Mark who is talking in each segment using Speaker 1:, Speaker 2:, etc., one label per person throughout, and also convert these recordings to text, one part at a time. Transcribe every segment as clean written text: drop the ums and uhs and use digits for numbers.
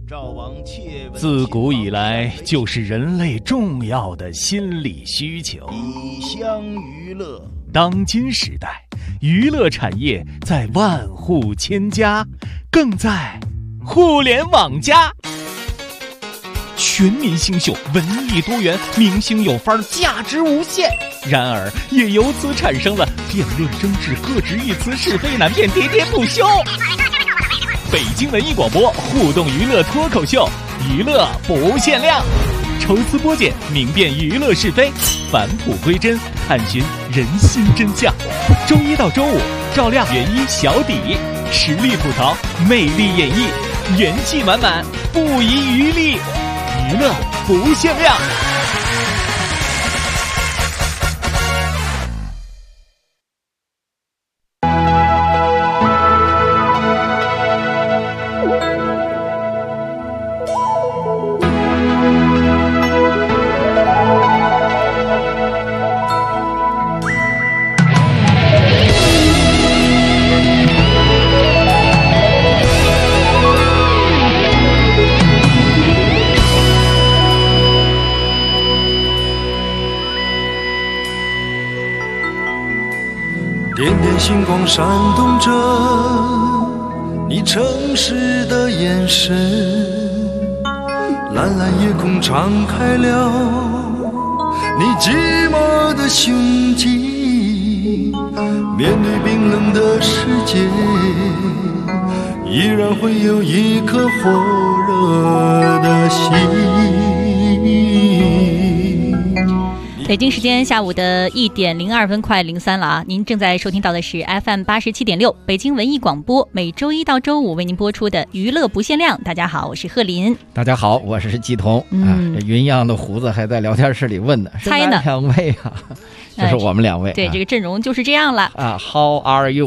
Speaker 1: 自古以来就是人类重要的心理需求。
Speaker 2: 以乡娱乐。
Speaker 1: 当今时代，娱乐产业在万户千家，更在互联网加。全民新秀，文艺多元，明星有范儿，价值无限。然而，也由此产生了辩论争执、各执一词、是非难辨、喋喋不休。北京文艺广播互动娱乐脱口秀，娱乐不限量，抽丝剥茧，明辨娱乐是非，返璞归真，探寻人心真相。周一到周五，照亮原一小底，实力吐槽，魅力演绎，元气满满，不遗余力，娱乐不限量。
Speaker 3: 点点星光闪动着你诚实的眼神，蓝蓝夜空敞开了你寂寞的胸襟，面对冰冷的世界，依然会有一颗火热的心。
Speaker 4: 北京时间下午的1点02分快03了啊！您正在收听到的是 FM 87.6北京文艺广播，每周一到周五为您播出的娱乐不限量。大家好，我是贺林。
Speaker 5: 大家好，我是季彤。这云样的胡子还在聊天室里问呢，
Speaker 4: 猜呢？
Speaker 5: 两位啊，就是我们两位。
Speaker 4: 对，这个阵容就是这样了
Speaker 5: 啊。How are you?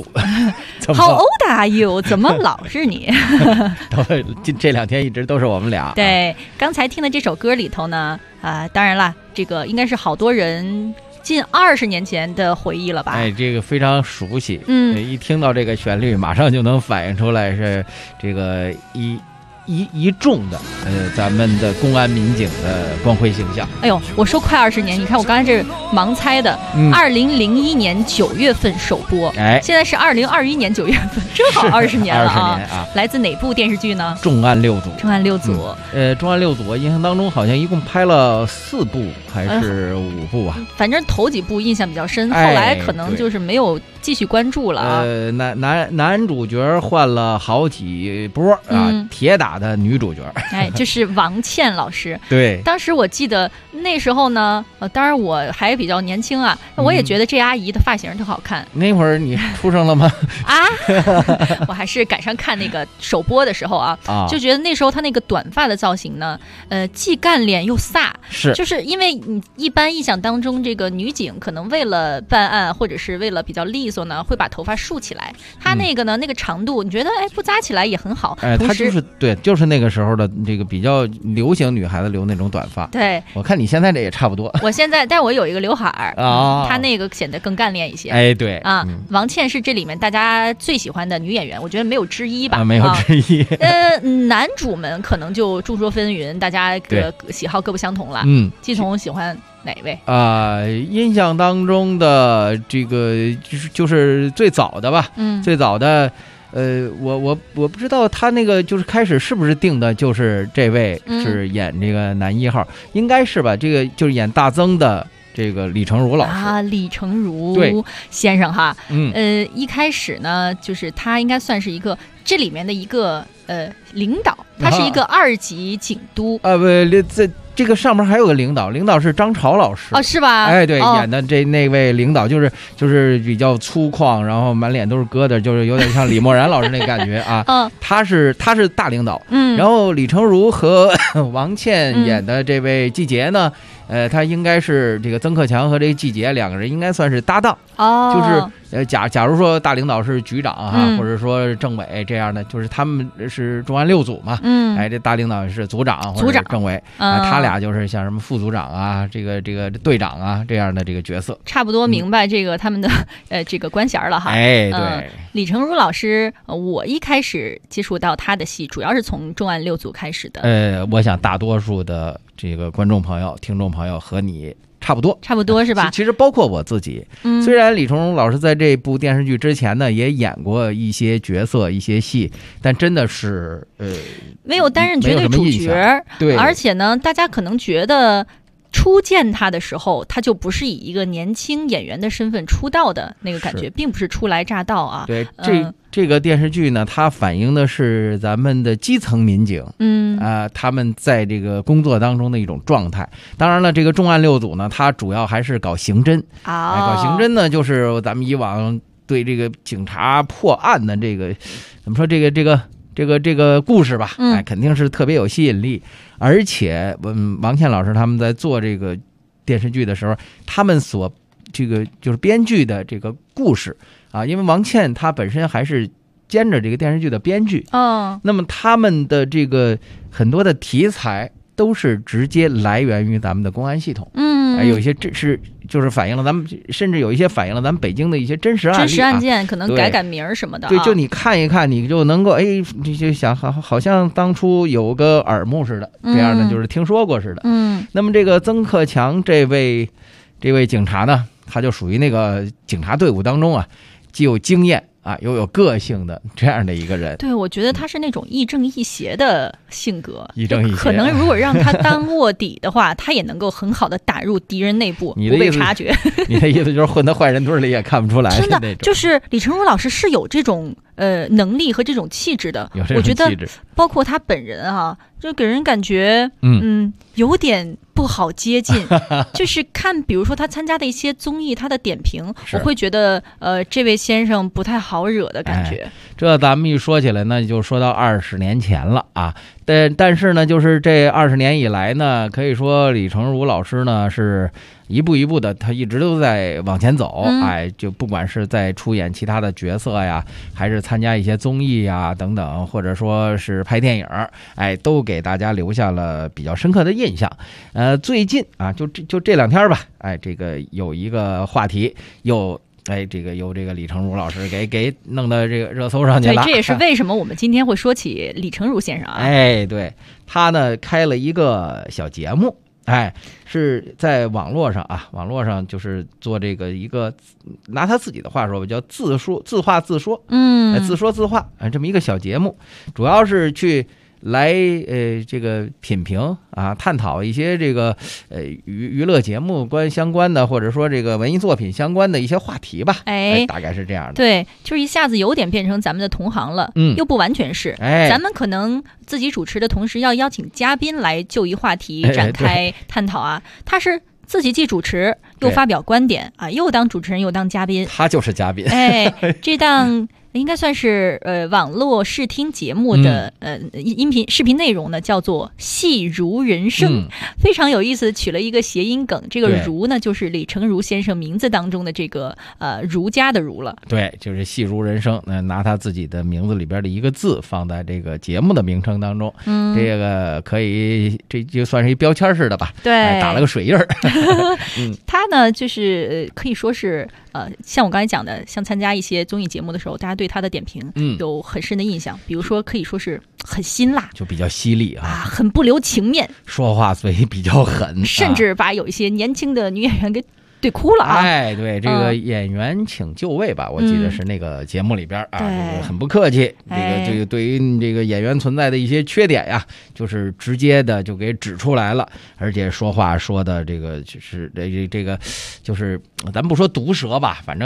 Speaker 4: How old are you? 怎么老是你？
Speaker 5: 这两天一直都是我们俩。
Speaker 4: 对，刚才听的这首歌里头呢，当然了，这个应该是好多人近20年前的回忆了吧？
Speaker 5: 哎，这个非常熟悉。一听到这个旋律，马上就能反映出来是这个一众的咱们的公安民警的光辉形象。
Speaker 4: 哎呦，我说快20年，你看我刚才这盲猜的，2001年9月份首播，现在是2021年9月份，正好20年了啊！来自哪部电视剧呢？
Speaker 5: 重案六组。
Speaker 4: 重案六组。
Speaker 5: 重案六组，我印象当中好像一共拍了4部还是5部啊？
Speaker 4: 反正头几部印象比较深，后来可能就是没有继续关注了啊。
Speaker 5: 男主角换了好几波啊，铁打的女主角，
Speaker 4: 就是王倩老师。
Speaker 5: 对，
Speaker 4: 当时我记得那时候呢，当然我还比较年轻啊，我也觉得这阿姨的发型特好看。
Speaker 5: 那会儿你出生了吗？
Speaker 4: 我还是赶上看那个首播的时候啊，就觉得那时候她那个短发的造型呢，既干练又飒。
Speaker 5: 是，
Speaker 4: 就是因为你一般印象当中，这个女警可能为了办案或者是为了比较利索呢，会把头发竖起来。她那个呢，那个长度，你觉得不扎起来也很好。
Speaker 5: 她就是对。就是那个时候的这个比较流行女孩子留那种短发。
Speaker 4: 对，
Speaker 5: 我看你现在这也差不多。
Speaker 4: 我现在，但我有一个刘海儿啊，她那个显得更干练一些。
Speaker 5: 哎，对
Speaker 4: 啊，王倩是这里面大家最喜欢的女演员，我觉得没有之一吧？
Speaker 5: 没有之一。
Speaker 4: 男主们可能就众说纷纭，大家的喜好各不相同了。季彤喜欢哪位
Speaker 5: 印象当中的这个就是最早的吧，最早的。我不知道他那个就是开始是不是定的就是这位是演这个男1号，应该是吧？这个就是演大曾的这个李成儒老师
Speaker 4: 啊，李成儒先生哈。一开始呢，就是他应该算是一个这里面的一个领导，他是一个2级警督
Speaker 5: 这个上面还有个领导是张潮老师
Speaker 4: 是吧？
Speaker 5: 哎，对，演的那位领导就是比较粗犷，然后满脸都是疙瘩，就是有点像李默然老师那感觉啊。他是大领导。然后李成儒和王倩演的这位季杰呢， 他应该是这个曾克强和这个季节两个人应该算是搭档就是假如说大领导是局长或者说政委这样的，就是他们是重案6组嘛，这大领导是组长或者政委，他俩就是像什么副组长啊，这个队长啊这样的这个角色，
Speaker 4: 差不多明白这个他们的这个官衔了哈。
Speaker 5: 对，
Speaker 4: 李成儒老师，我一开始接触到他的戏，主要是从重案6组开始的。
Speaker 5: 我想大多数的这个观众朋友、听众朋友和你差不多
Speaker 4: 是吧？
Speaker 5: 其实包括我自己，虽然李成儒老师在这部电视剧之前呢也演过一些角色、一些戏，但真的是
Speaker 4: 没有担任绝对主角。
Speaker 5: 对，
Speaker 4: 而且呢，大家可能觉得初见他的时候，他就不是以一个年轻演员的身份出道的那个感觉，并不是初来乍到啊。
Speaker 5: 对，这个电视剧呢，它反映的是咱们的基层民警，他们在这个工作当中的一种状态。当然了，这个重案6组呢，它主要还是搞刑侦。搞刑侦呢，就是咱们以往对这个警察破案的这个怎么说这个故事吧，肯定是特别有吸引力。而且王倩老师他们在做这个电视剧的时候，他们所这个就是编剧的这个故事因为王倩她本身还是兼着这个电视剧的编剧，那么他们的这个很多的题材都是直接来源于咱们的公安系统，有一些就是反映了咱们，甚至有一些反映了咱们北京的一些真实案
Speaker 4: 件，可能改名什么的。
Speaker 5: 对，就你看一看，你就能够你就想好像当初有个耳目似的，这样的就是听说过似的。那么这个曾克强这位警察呢，他就属于那个警察队伍当中既有经验又有个性的这样的一个人。
Speaker 4: 对，我觉得他是那种亦正亦邪的性格，
Speaker 5: 亦正亦邪。
Speaker 4: 可能如果让他当卧底的话，他也能够很好的打入敌人内部，不被察觉。
Speaker 5: 你的意思就是混到坏人堆里也看不出来？
Speaker 4: 真的，就是李成儒老师是有这种能力和这种气质的。我觉得包括他本人就给人感觉有点不好接近。就是看比如说他参加的一些综艺，他的点评，我会觉得这位先生不太好惹的感觉。
Speaker 5: 这咱们一说起来呢，就说到20年前了但是呢，就是这20年以来呢，可以说李成儒老师呢是一步一步的，他一直都在往前走。就不管是在出演其他的角色呀，还是参加一些综艺呀等等，或者说是拍电影，都给大家留下了比较深刻的印象。最近就这2天吧，这个有一个话题有这个李成儒老师给弄到这个热搜上去了。
Speaker 4: 对，这也是为什么我们今天会说起李成儒先生
Speaker 5: 对，他呢开了一个小节目，是在网络上就是做这个一个，拿他自己的话说吧，叫自话自说，自说自话这么一个小节目，主要是去来这个品评探讨一些这个娱乐节目相关的，或者说这个文艺作品相关的一些话题吧。大概是这样的。
Speaker 4: 对，就是一下子有点变成咱们的同行了，又不完全是。咱们可能自己主持的同时要邀请嘉宾来就一话题展开探讨他是自己既主持又发表观点又当主持人又当嘉宾，
Speaker 5: 他就是嘉宾。
Speaker 4: 这档应该算是网络视听节目的音频视频内容呢，叫做戏如人生，非常有意思，取了一个谐音梗。这个儒呢，就是李成儒先生名字当中的这个儒家的儒了。
Speaker 5: 对，就是戏如人生，拿他自己的名字里边的一个字放在这个节目的名称当中，这个可以，这就算是一标签似的吧。
Speaker 4: 对，
Speaker 5: 打了个水印儿。
Speaker 4: 他呢，就是可以说是像我刚才讲的，像参加一些综艺节目的时候，大家对他的点评有很深的印象。比如说，可以说是很辛辣，
Speaker 5: 就比较犀利
Speaker 4: 很不留情面，
Speaker 5: 说话嘴比较狠，
Speaker 4: 甚至把有一些年轻的女演员给对哭了
Speaker 5: 对，这个演员请就位吧，我记得是那个节目里边这个很不客气，这个对于这个演员存在的一些缺点呀，就是直接的就给指出来了，而且说话说的这个就是这个就是咱不说毒舌吧，反正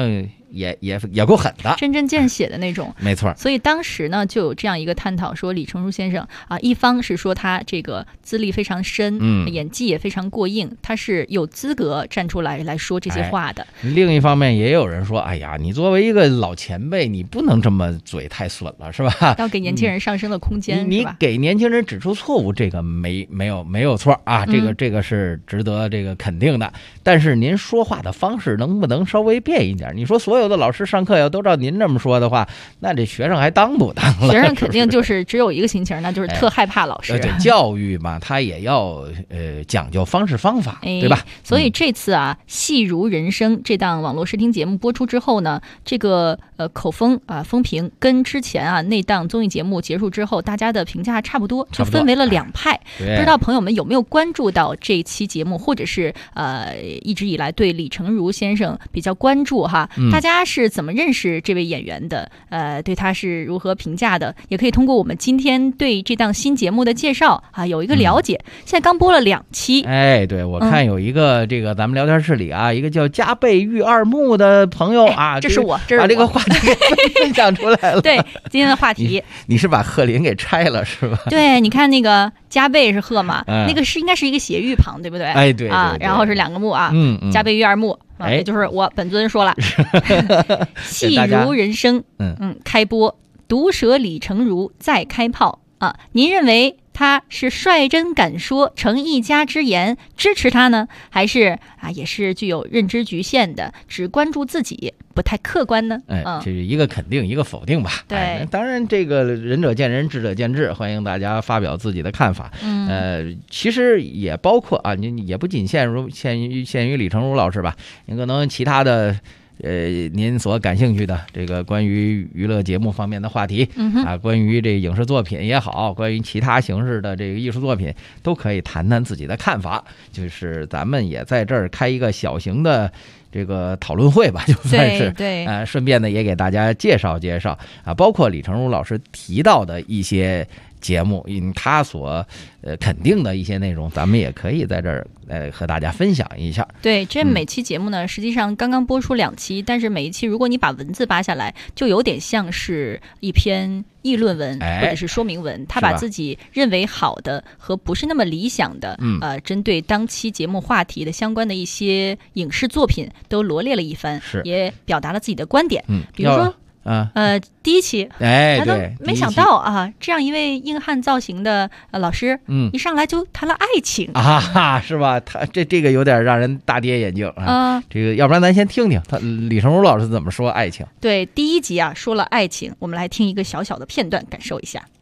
Speaker 5: 也够狠的，
Speaker 4: 针针见血的那种。
Speaker 5: 没错。
Speaker 4: 所以当时呢，就有这样一个探讨，说李成儒先生啊，一方是说他这个资历非常深，演技也非常过硬，他是有资格站出来说这些话的。
Speaker 5: 另一方面，也有人说，哎呀，你作为一个老前辈，你不能这么嘴太损了，是吧？
Speaker 4: 要给年轻人上升的空间，
Speaker 5: 你给年轻人指出错误，这个没有错啊，这个是值得这个肯定的。但是您说话的方式能不能稍微变一点？你说所有的老师上课要都照您这么说的话，那这学生还当不当了？
Speaker 4: 学生肯定就是只有一个心情，那就是特害怕老师。
Speaker 5: 对，教育嘛，他也要讲究方式方法，对吧？
Speaker 4: 所以这次啊，戏如人生这档网络视听节目播出之后呢，这个口风啊风评跟之前啊那档综艺节目结束之后，大家的评价差不多，就分为了两派。不知道朋友们有没有关注到这期节目，或者是一直以来对李成儒先生比较关注哈？大家是怎么认识这位演员的？对他是如何评价的？也可以通过我们今天对这档新节目的介绍啊，有一个了解。现在刚播了2期，
Speaker 5: 对，我看有一个这个咱们聊天室里啊，一个叫加倍玉二木的朋友啊，
Speaker 4: 这是我，
Speaker 5: 把这个话题分享出来了。
Speaker 4: 对，今天的话题，
Speaker 5: 你是把鹤林给拆了是吧？
Speaker 4: 对，你看那个加倍是鹤嘛，那个应该是一个斜玉旁，对不对？
Speaker 5: 对
Speaker 4: 啊，然后是2个木啊，加倍玉二木。也就是我本尊说了，戏如人生，开播，毒舌李成儒再开炮啊！您认为他是率真敢说，成一家之言支持他呢，还是也是具有认知局限的，只关注自己，不太客观呢？
Speaker 5: 这是一个肯定，一个否定吧？
Speaker 4: 对，
Speaker 5: 当然这个仁者见仁，智者见智，欢迎大家发表自己的看法。其实也包括啊，你也不仅限于李成儒老师吧，你可能其他的。您所感兴趣的这个关于娱乐节目方面的话题关于这影视作品也好，关于其他形式的这个艺术作品，都可以谈谈自己的看法。就是咱们也在这儿开一个小型的这个讨论会吧，就算是
Speaker 4: 对，
Speaker 5: 顺便呢也给大家介绍介绍啊，包括李成儒老师提到的一些节目，他所肯定的一些内容，咱们也可以在这儿和大家分享一下。
Speaker 4: 对，这每期节目呢，实际上刚刚播出2期，但是每一期如果你把文字扒下来，就有点像是一篇议论文或者是说明文，他把自己认为好的和不是那么理想的，针对当期节目话题的相关的一些影视作品都罗列了一番，也表达了自己的观点。比如说。第一期，他都没想到啊，这样一位硬汉造型的老师，一上来就谈了爱情
Speaker 5: 啊，是吧？他这个有点让人大跌眼镜啊。这个要不然咱先听听他李成儒老师怎么说爱情。
Speaker 4: 对，第1集啊说了爱情，我们来听一个小小的片段，感受一下。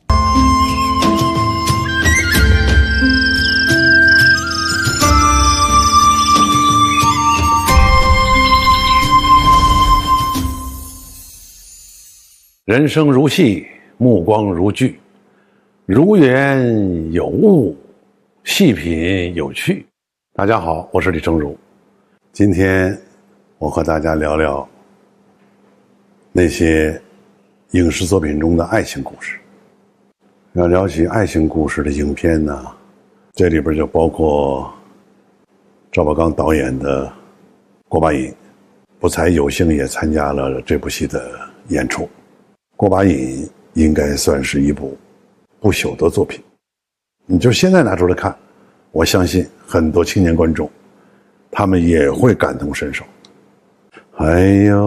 Speaker 6: 人生如戏，目光如炬，如言有物，细品有趣。大家好，我是李成儒。今天我和大家聊聊那些影视作品中的爱情故事。要聊起爱情故事的影片呢，这里边就包括赵宝刚导演的《过把瘾》，我才有幸也参加了这部戏的演出。过把瘾应该算是一部不朽的作品，你就现在拿出来看，我相信很多青年观众他们也会感同身受。还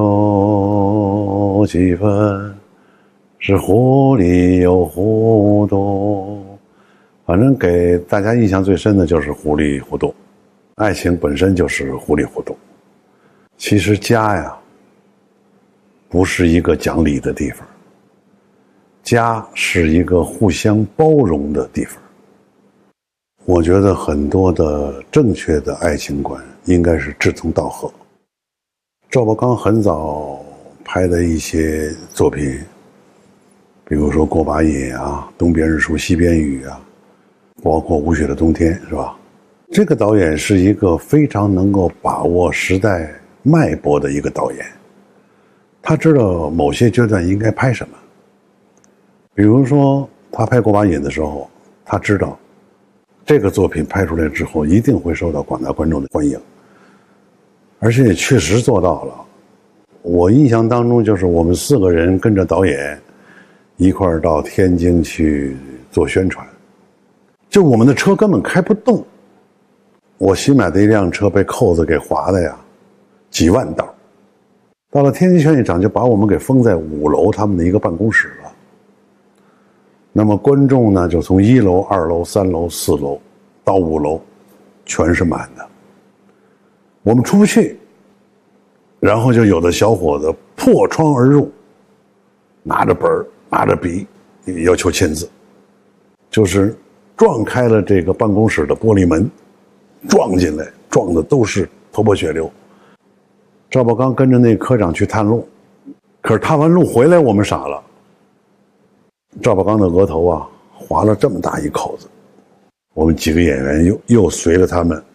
Speaker 6: 有几分是糊里有糊涂，反正给大家印象最深的就是糊里糊涂，爱情本身就是糊里糊涂。其实家呀不是一个讲理的地方，家是一个互相包容的地方。我觉得很多的正确的爱情观应该是志同道合。赵宝刚很早拍的一些作品，比如说《过把瘾》啊，《东边日出西边雨》啊，包括《无雪的冬天》，是吧？这个导演是一个非常能够把握时代脉搏的一个导演，他知道某些阶段应该拍什么。比如说他拍《过把瘾》的时候，他知道这个作品拍出来之后一定会受到广大观众的欢迎，而且也确实做到了。 我印象当中就是我们4个人跟着导演一块儿到天津去做宣传，就我们的车根本开不动。我新买的一辆车被扣子给划的呀，几万道。到了天津宣传场就把我们给封在5楼他们的一个办公室了。那么观众呢，就从1楼、2楼、3楼、4楼到5楼，全是满的。我们出不去，然后就有的小伙子破窗而入，拿着本拿着笔，要求签字，就是撞开了这个办公室的玻璃门，撞进来，撞的都是头破血流。赵宝刚跟着那科长去探路，可是探完路回来，我们傻了。赵宝刚的额头啊，划了这么大一口子。我们几个演员又随着他们，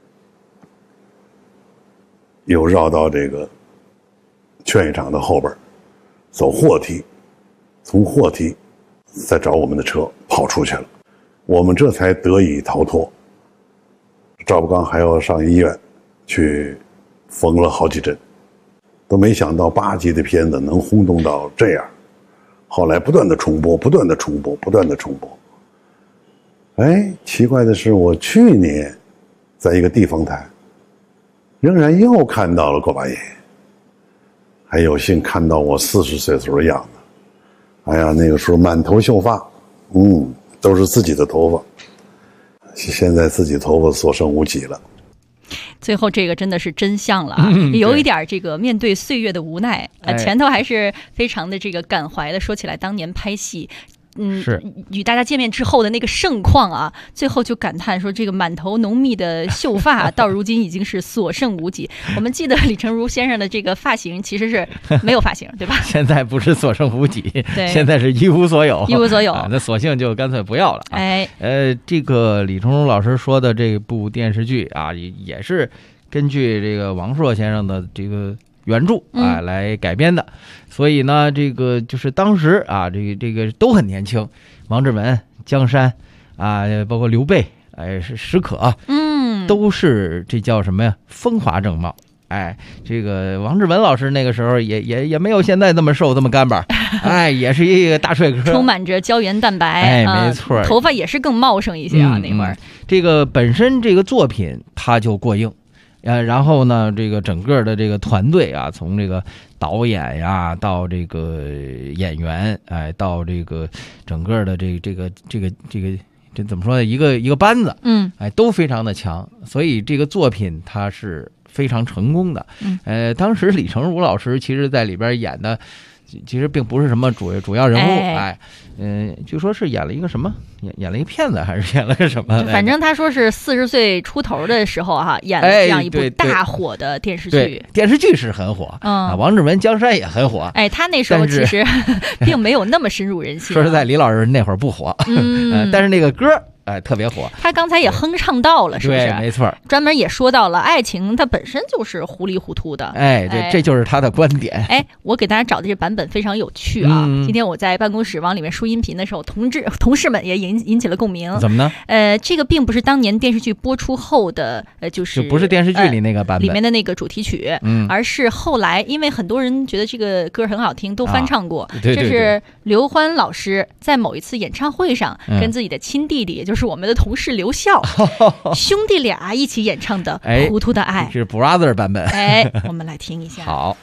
Speaker 6: 又绕到这个劝业场的后边，走货梯，从货梯再找我们的车跑出去了。我们这才得以逃脱。赵宝刚还要上医院去缝了好几针，都没想到8集的片子能轰动到这样。后来不断的重播，不断的重播，不断的重播。哎，奇怪的是，我去年在一个地方台，仍然又看到了过把瘾，还有幸看到我40岁时候的样子。哎呀，那个时候满头秀发，都是自己的头发。现在自己头发所剩无几了。
Speaker 4: 最后这个真的是真相了啊，有一点这个面对岁月的无奈前头还是非常的这个感怀的，说起来当年拍戏。
Speaker 5: 是
Speaker 4: 与大家见面之后的那个盛况啊，最后就感叹说这个满头浓密的秀发到如今已经是所剩无几。我们记得李成儒先生的这个发型其实是没有发型，对吧？
Speaker 5: 现在不是所剩无几，
Speaker 4: 对，
Speaker 5: 现在是一无所有，
Speaker 4: 一无所有。
Speaker 5: 那索性就干脆不要了。
Speaker 4: 哎，
Speaker 5: 这个李成儒老师说的这部电视剧啊，也是根据这个王朔先生的这个原著啊来改编的，所以呢，这个就是当时啊，这个都很年轻，王志文、江山啊，包括刘备，史可，都是这叫什么呀？风华正茂。哎，这个王志文老师那个时候也没有现在这么瘦这么干巴，哎，也是一个大帅哥，
Speaker 4: 充满着胶原蛋白，
Speaker 5: 哎，没错，
Speaker 4: 头发也是更茂盛一些啊，那会儿。
Speaker 5: 这个本身这个作品它就过硬。然后呢，这个整个的这个团队啊，从这个导演呀，到这个演员，哎，到这个整个的这怎么说呢？一个班子，哎，都非常的强，所以这个作品它是非常成功的。当时李成儒老师其实在里边演的，其实并不是什么主要人物，据说是演了一个什么，演了一个骗子，还是演了个什么？
Speaker 4: 反正他说是40岁出头的时候哈，演了这样一部大火的电视剧。
Speaker 5: 对，电视剧是很火，王志文、江山也很火。
Speaker 4: 哎，他那时候其实并没有那么深入人心。
Speaker 5: 说实在，李老师那会儿不火，但是那个歌。哎，特别火。
Speaker 4: 他刚才也哼唱到了，是不是？
Speaker 5: 对，没错。
Speaker 4: 专门也说到了爱情，它本身就是糊里糊涂的。
Speaker 5: 哎，对，这就是他的观点。
Speaker 4: 哎，我给大家找的这版本非常有趣啊！今天我在办公室往里面输音频的时候，同事们也引起了共鸣。
Speaker 5: 怎么呢？
Speaker 4: 这个并不是当年电视剧播出后的，就
Speaker 5: 不是电视剧里那个版本
Speaker 4: 里面的那个主题曲，而是后来因为很多人觉得这个歌很好听，都翻唱过。
Speaker 5: 对，
Speaker 4: 这是刘欢老师在某一次演唱会上跟自己的亲弟弟，也就是我们的同事刘笑兄弟俩一起演唱的《糊涂的爱》，
Speaker 5: 是 brother 版本。
Speaker 4: 哎，我们来听一下。
Speaker 5: 好。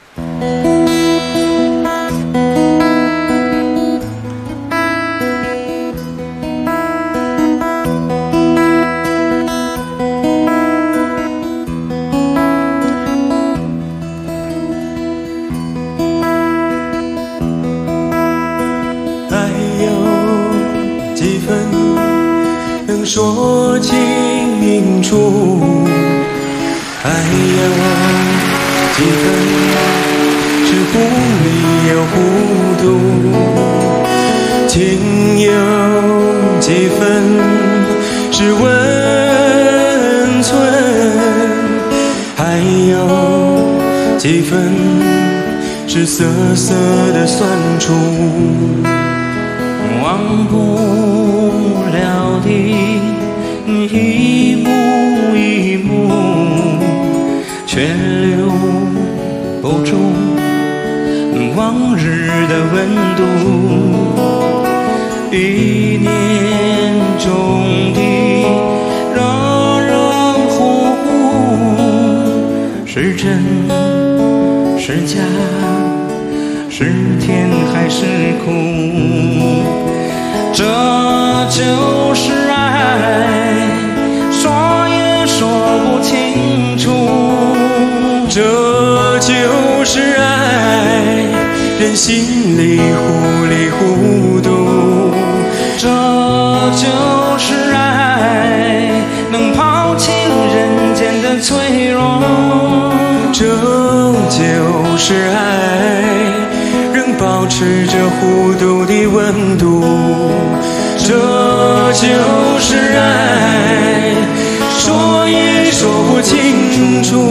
Speaker 3: 爱有几分能说清明楚，爱有几分是糊里又糊涂，情有几分是温存，还有几分是涩涩的酸楚，忘不了的一幕一幕，却留不住往日的温度，一念中的热热乎乎，是真是假，是甜还是苦，这就是爱，说也说不清楚，这就是爱，人心里糊里糊涂，这就是爱，能抛弃人间的脆弱，这就是爱，仍保持着糊涂的温度，这就是爱，说也说不清楚，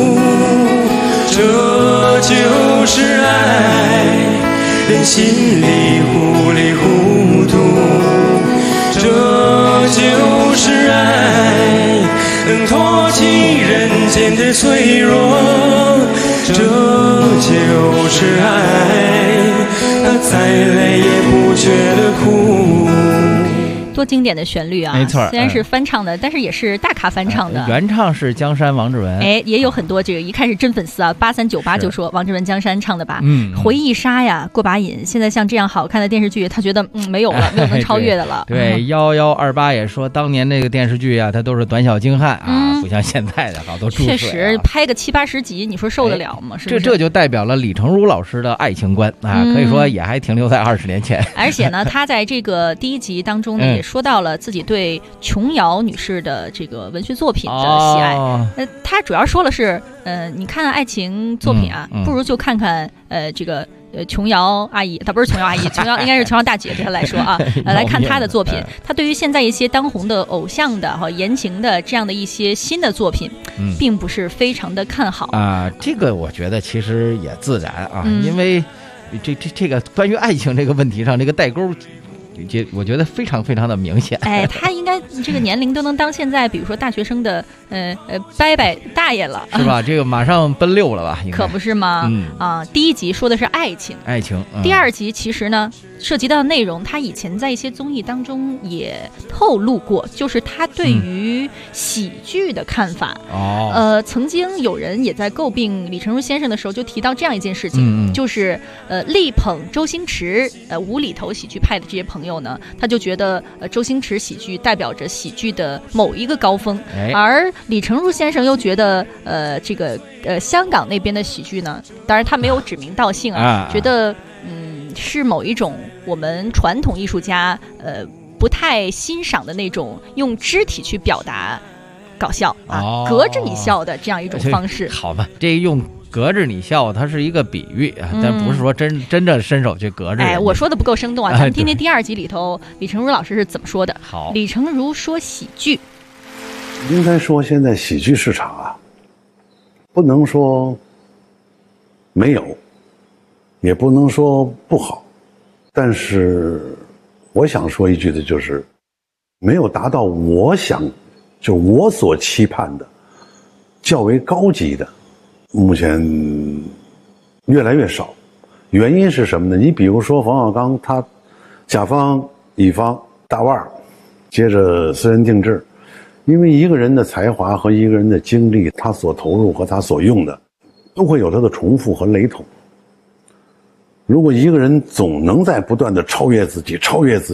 Speaker 3: 这就是爱，人心里糊里糊涂，这就是爱，能托起人间的脆弱，这就是爱，他再累也不觉得苦。
Speaker 4: 多经典的旋律啊！
Speaker 5: 没错，
Speaker 4: 虽然是翻唱的，但是也是大咖翻唱的。
Speaker 5: 原唱是江山王志文，
Speaker 4: 也有很多这个一看是真粉丝啊，8398就说王志文江山唱的吧。回忆杀呀，过把瘾。现在像这样好看的电视剧，他觉得没有了，没有能超越的了。
Speaker 5: 对，1128也说当年那个电视剧啊，它都是短小精悍啊，不像现在的好多注水。
Speaker 4: 确实，拍个70-80集，你说受得了吗？是不是？
Speaker 5: 这就代表了李成儒老师的爱情观啊，可以说也还停留在20年前。
Speaker 4: 而且呢，他在这个第1集当中呢，也说到了自己对琼瑶女士的这个文学作品的喜爱。他主要说的是，你看爱情作品啊，不如就看看这个琼瑶阿姨，她不是琼瑶阿姨，琼瑶应该是琼瑶大姐对她来说啊，来看她的作品。她对于现在一些当红的偶像的和言情的这样的一些新的作品，并不是非常的看好
Speaker 5: 啊。这个我觉得其实也自然啊，因为这个关于爱情这个问题上，这个代沟，我觉得非常非常的明显。
Speaker 4: 他应该这个年龄都能当现在比如说大学生的伯伯大爷了，
Speaker 5: 是吧？这个马上奔6了吧？
Speaker 4: 可不是吗？第1集说的是爱情，第2集其实呢涉及到的内容，他以前在一些综艺当中也透露过，就是他对于喜剧的看法。曾经有人也在诟病李成儒先生的时候，就提到这样一件事情，就是力捧周星驰无厘头喜剧派的这些朋友呢，他就觉得周星驰喜剧代表着喜剧的某一个高峰，而李成儒先生又觉得这个香港那边的喜剧呢，当然他没有指名道姓啊，觉得是某一种我们传统艺术家不太欣赏的那种用肢体去表达搞笑啊，隔着你笑的这样一种方式。
Speaker 5: 好吧，这用隔着你笑，它是一个比喻啊，但不是说真正伸手去隔着。
Speaker 4: 我说的不够生动啊，咱们听听第2集里头李成儒老师是怎么说的。
Speaker 5: 好，
Speaker 4: 李成儒说喜剧，
Speaker 6: 应该说现在喜剧市场啊，不能说没有，也不能说不好，但是我想说一句的就是，没有达到我所期盼的较为高级的，目前越来越少。原因是什么呢？你比如说冯小刚，他甲方乙方大腕儿，接着私人定制，因为一个人的才华和一个人的精力，他所投入和他所用的都会有他的重复和雷同。如果一个人总能在不断的超越自己，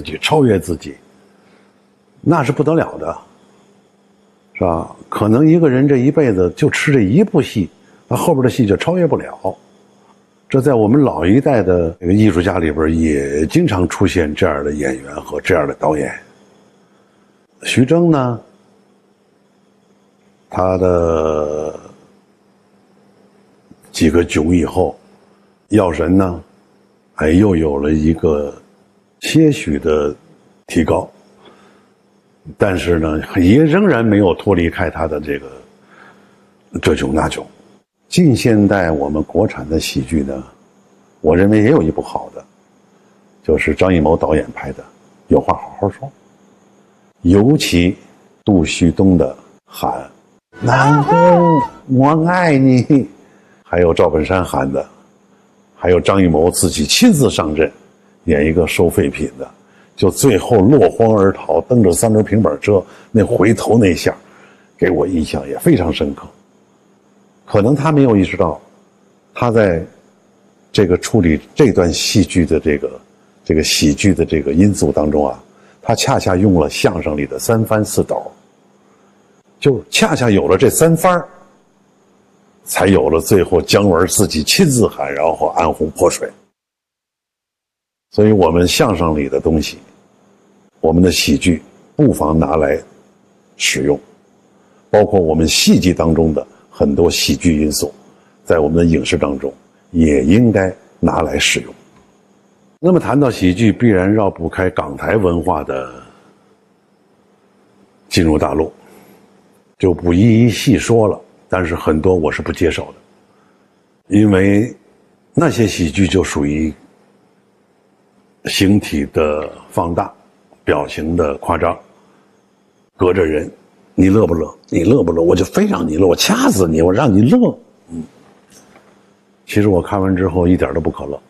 Speaker 6: 那是不得了的，是吧？可能一个人这一辈子就吃这一部戏，那后边的戏就超越不了。这在我们老一代的这个艺术家里边也经常出现这样的演员和这样的导演。徐峥呢，他的几个囧以后，药神呢，又有了一个些许的提高，但是呢，也仍然没有脱离开他的这囧那囧。近现代我们国产的喜剧呢，我认为也有一部好的，就是张艺谋导演拍的《有话好好说》，尤其杜旭东的喊南宫我爱你，还有赵本山喊的还有张艺谋自己亲自上阵演一个收废品的，就最后落荒而逃，蹬着3轮平板车那回头那下，给我印象也非常深刻。可能他没有意识到，他在这个处理这段戏剧的这个喜剧的这个因素当中啊，他恰恰用了相声里的3翻4抖，就恰恰有了这3翻，才有了最后姜文自己亲自喊，然后安红泼水。所以我们相声里的东西，我们的喜剧不妨拿来使用，包括我们戏剧当中的很多喜剧因素，在我们的影视当中也应该拿来使用。那么谈到喜剧，必然绕不开港台文化的进入大陆，就不一一细说了，但是很多我是不接受的，因为那些喜剧就属于形体的放大，表情的夸张，隔着人，你乐不乐？你乐不乐？我就非让你乐，我掐死你，我让你乐。其实我看完之后一点都不可乐。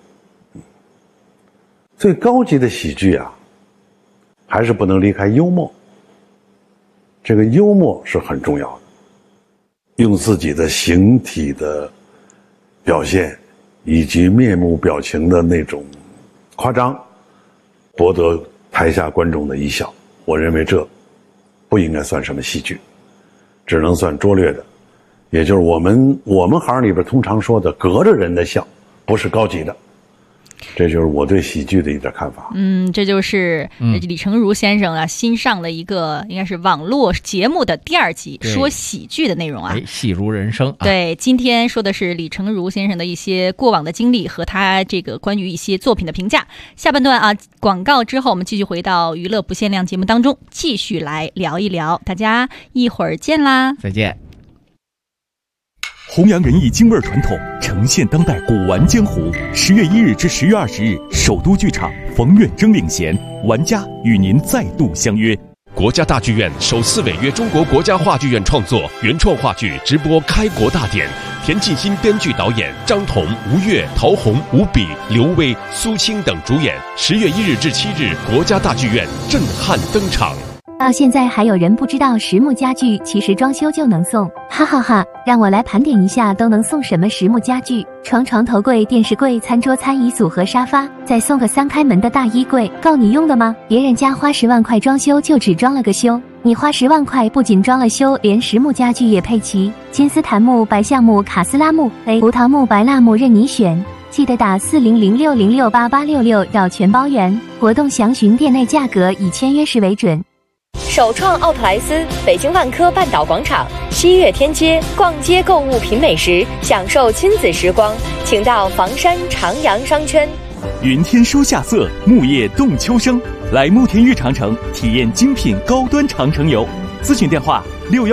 Speaker 6: 最高级的喜剧啊，还是不能离开幽默。这个幽默是很重要的，用自己的形体的表现以及面目表情的那种夸张，博得台下观众的一笑。我认为这不应该算什么喜剧，只能算拙劣的，也就是我们行里边通常说的隔着人的笑，不是高级的。这就是我对喜剧的一点看法。
Speaker 4: 这就是李成儒先生啊新上的一个应该是网络节目的第2集，说喜剧的内容啊，
Speaker 5: 戏如人生。
Speaker 4: 对，今天说的是李成儒先生的一些过往的经历和他这个关于一些作品的评价。下半段啊，广告之后我们继续回到娱乐不限量节目当中，继续来聊一聊。大家一会儿见啦，
Speaker 5: 再见。
Speaker 1: 弘扬仁义京味传统，呈现当代古玩江湖。10月1日至10月20日，首都剧场，冯远征领衔，玩家与您再度相约。
Speaker 7: 国家大剧院首次违约中国国家话剧院创作原创话剧直播开国大典，田沁鑫编剧导演，张彤、吴越、陶虹、吴比、刘威、苏青等主演。10月1日至7日，国家大剧院震撼登场。
Speaker 8: 到现在还有人不知道实木家具其实装修就能送，哈哈哈！让我来盘点一下都能送什么实木家具：床、头柜、电视柜、餐桌、餐椅组合、沙发，再送个3开门的大衣柜，够你用的吗？别人家花10万块装修就只装了个修，你花10万块不仅装了修，连实木家具也配齐，金丝檀木、白橡木、卡斯拉木、胡桃木、白蜡木任你选。记得打4006068866绕全包圆，活动详询店内价格，以签约时为准。
Speaker 9: 首创奥特莱斯，北京万科半岛广场西岳天街，逛街购物品美食，享受亲子时光，请到房山长阳商圈。
Speaker 1: 云天收夏色，木叶动秋生，来慕田峪长城体验精品高端长城游。咨询电话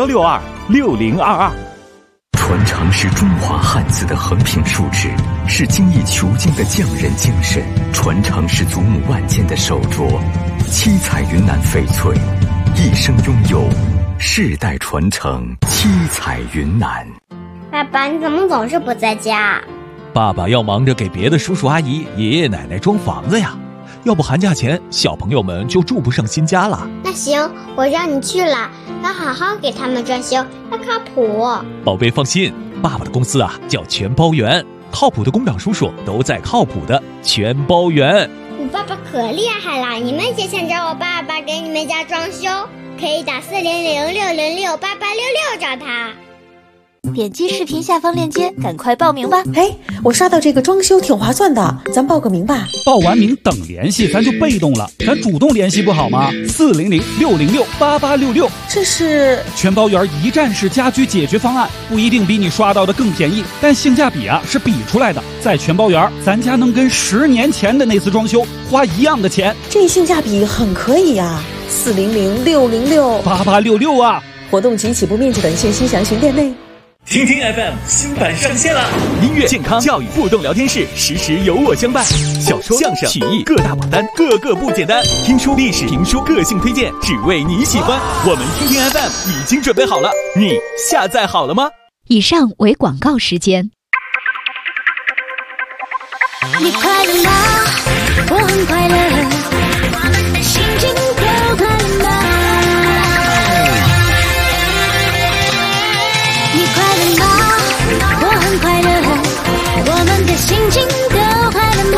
Speaker 1: 61626022。
Speaker 10: 传承是中华汉字的横平竖直，是精益求精的匠人精神；传承是祖母万件的手镯，七彩云南翡翠，一生拥有，世代传承，七彩云南。
Speaker 11: 爸爸，你怎么总是不在家？
Speaker 1: 爸爸要忙着给别的叔叔阿姨、爷爷奶奶装房子呀，要不寒假前小朋友们就住不上新家了。
Speaker 11: 那行，我让你去了，要好好给他们装修，要靠谱。
Speaker 1: 宝贝放心，爸爸的公司啊叫全包园，靠谱的工长叔叔都在靠谱的全包园。
Speaker 11: 你爸爸可厉害了，你们也想找我爸爸给你们家装修，可以打4006068866找他。
Speaker 12: 点击视频下方链接，赶快报名吧！
Speaker 13: 我刷到这个装修挺划算的，咱报个名吧。
Speaker 14: 报完名等联系，咱就被动了，咱主动联系不好吗？4006068866，
Speaker 13: 这是
Speaker 14: 全包园一站式家居解决方案，不一定比你刷到的更便宜，但性价比啊是比出来的。在全包园，咱家能跟10年前的那次装修花一样的钱，
Speaker 13: 这性价比很可以啊！4006068866
Speaker 14: 啊！
Speaker 13: 活动及起步面积等信息详询店内。
Speaker 1: 听听 FM 新版上线了，音乐、健康、教育、互动聊天室，时时有我相伴。小说、相声、曲艺各大榜单，个个不简单。听书、历史、评书，个性推荐，只为你喜欢。我们听听 FM 已经准备好了，你下载好了吗？
Speaker 15: 以上为广告时间。
Speaker 11: 你快乐吗？我很快乐，我们的心情都快乐吗？你快乐吗？我很快乐，我们的心情都快乐吗？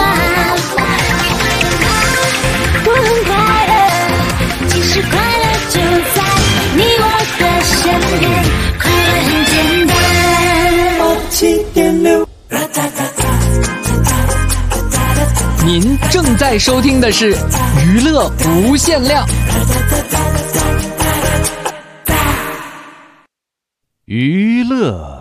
Speaker 11: 我很快乐，其实快乐就在你我的身边，快乐很简单。7.6。
Speaker 15: 您正在收听的是娱乐无限量。
Speaker 1: 娱乐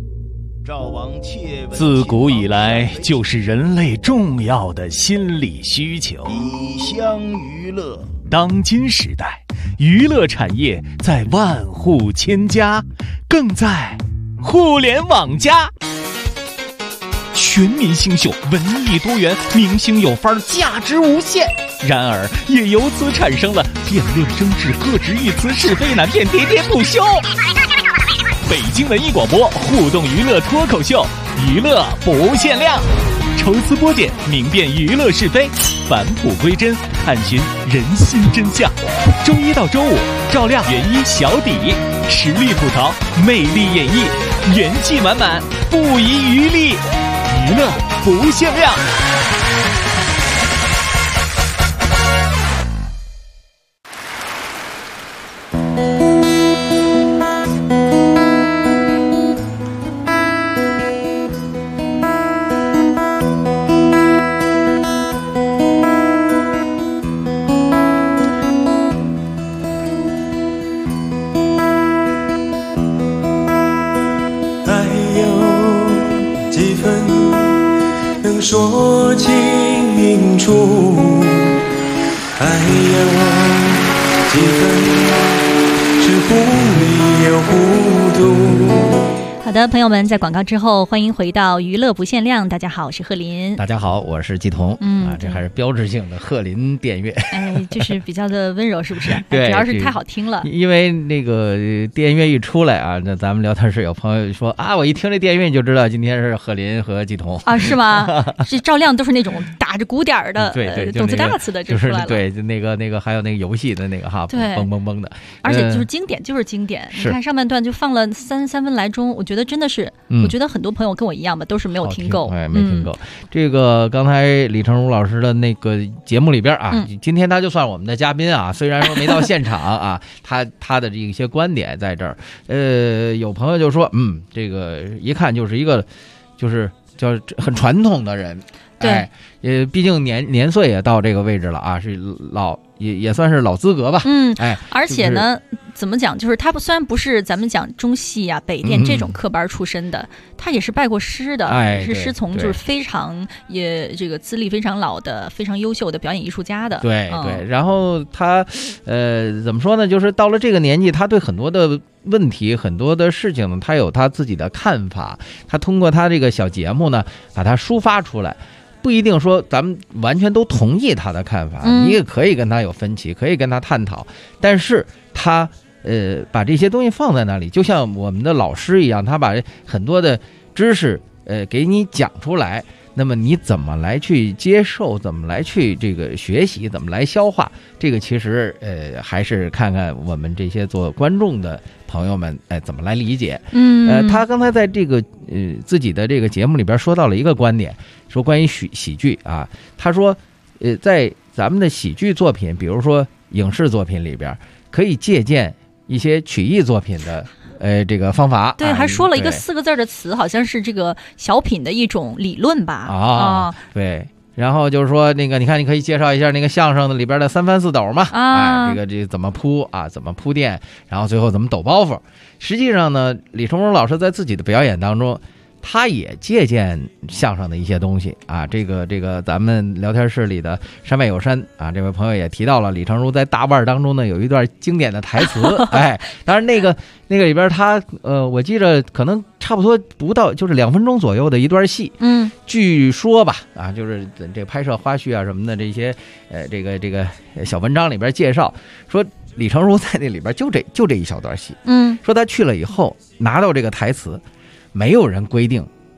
Speaker 1: 自古以来就是人类重要的心理需求。
Speaker 2: 以香娱乐，
Speaker 1: 当今时代，娱乐产业在万户千家，更在互联网加。全民星秀，文艺多元，明星有范儿，价值无限。然而，也由此产生了辩论争执、各执一词、是非难辨、喋喋不休。北京文艺广播互动娱乐脱口秀，娱乐不限量，抽丝剥茧，明辨娱乐是非，返璞归真，探寻人心真相。周一到周五，照亮原一小底，实力吐槽，魅力演绎，元气满满，不遗余力。娱乐不限量。
Speaker 3: 说清楚，还有几分是糊里又糊涂。
Speaker 4: 好的，朋友们，在广告之后，欢迎回到娱乐不限量。大家好，我是贺林。
Speaker 5: 大家好，我是季彤。这还是标志性的贺林电乐。
Speaker 4: 就是比较的温柔，是不是？
Speaker 5: 对，
Speaker 4: 主要是太好听了。
Speaker 5: 因为那个电乐一出来啊，那咱们聊天室有朋友说啊，我一听这电乐就知道今天是贺林和季彤
Speaker 4: 啊，是吗？是照亮都是那种打着鼓点的，
Speaker 5: 对，
Speaker 4: 动次大次的，
Speaker 5: 就是对那个还有那个游戏的那个哈，蹦蹦蹦的，
Speaker 4: 而且就是经典，就是经典。你看上半段就放了3分来钟，我觉得真的是，我觉得很多朋友跟我一样吧，都是没有听够，
Speaker 5: 没听够。这个刚才李成儒老师的那个节目里边啊，今天他就算我们的嘉宾啊，虽然说没到现场啊，他的这一些观点在这儿，有朋友就说，这个一看就是一个就是叫很传统的人，
Speaker 4: 对，
Speaker 5: 毕竟年岁也到这个位置了啊，是老也算是老资格吧，
Speaker 4: 而且呢，怎么讲，就是他虽然不是咱们讲中戏啊、北电这种科班出身的，他也是拜过师的，是师从，就是非常这个资历非常老的、非常优秀的表演艺术家的，
Speaker 5: 对。然后他怎么说呢？就是到了这个年纪，他对很多的问题、很多的事情呢，他有他自己的看法，他通过他这个小节目呢，把它抒发出来。不一定说咱们完全都同意他的看法，你也可以跟他有分歧，可以跟他探讨，但是他把这些东西放在那里，就像我们的老师一样，他把很多的知识给你讲出来，那么你怎么来去接受，怎么来去这个学习，怎么来消化，这个其实还是看看我们这些做观众的朋友们怎么来理解。他刚才在这个自己的这个节目里边说到了一个观点，说关于喜剧啊，他说在咱们的喜剧作品，比如说影视作品里边，可以借鉴一些曲艺作品的这个方法。
Speaker 4: 对，还说了一个4个字的词，好像是这个小品的一种理论吧。
Speaker 5: 对。然后就是说那个，你看，你可以介绍一下那个相声的里边的3翻4抖嘛，这个怎么铺啊，怎么铺垫，然后最后怎么抖包袱。实际上呢，李成儒老师在自己的表演当中，他也借鉴相声的一些东西啊。这个咱们聊天室里的山外有山啊，这位朋友也提到了李成儒在大腕当中呢有一段经典的台词，当然那个里边他我记着可能差不多不到就是2分钟左右的一段戏，据说吧啊，就是这拍摄花絮啊什么的这些这个小文章里边介绍说，李成儒在那里边就这一小段戏，说他去了以后拿到这个台词，没有人规定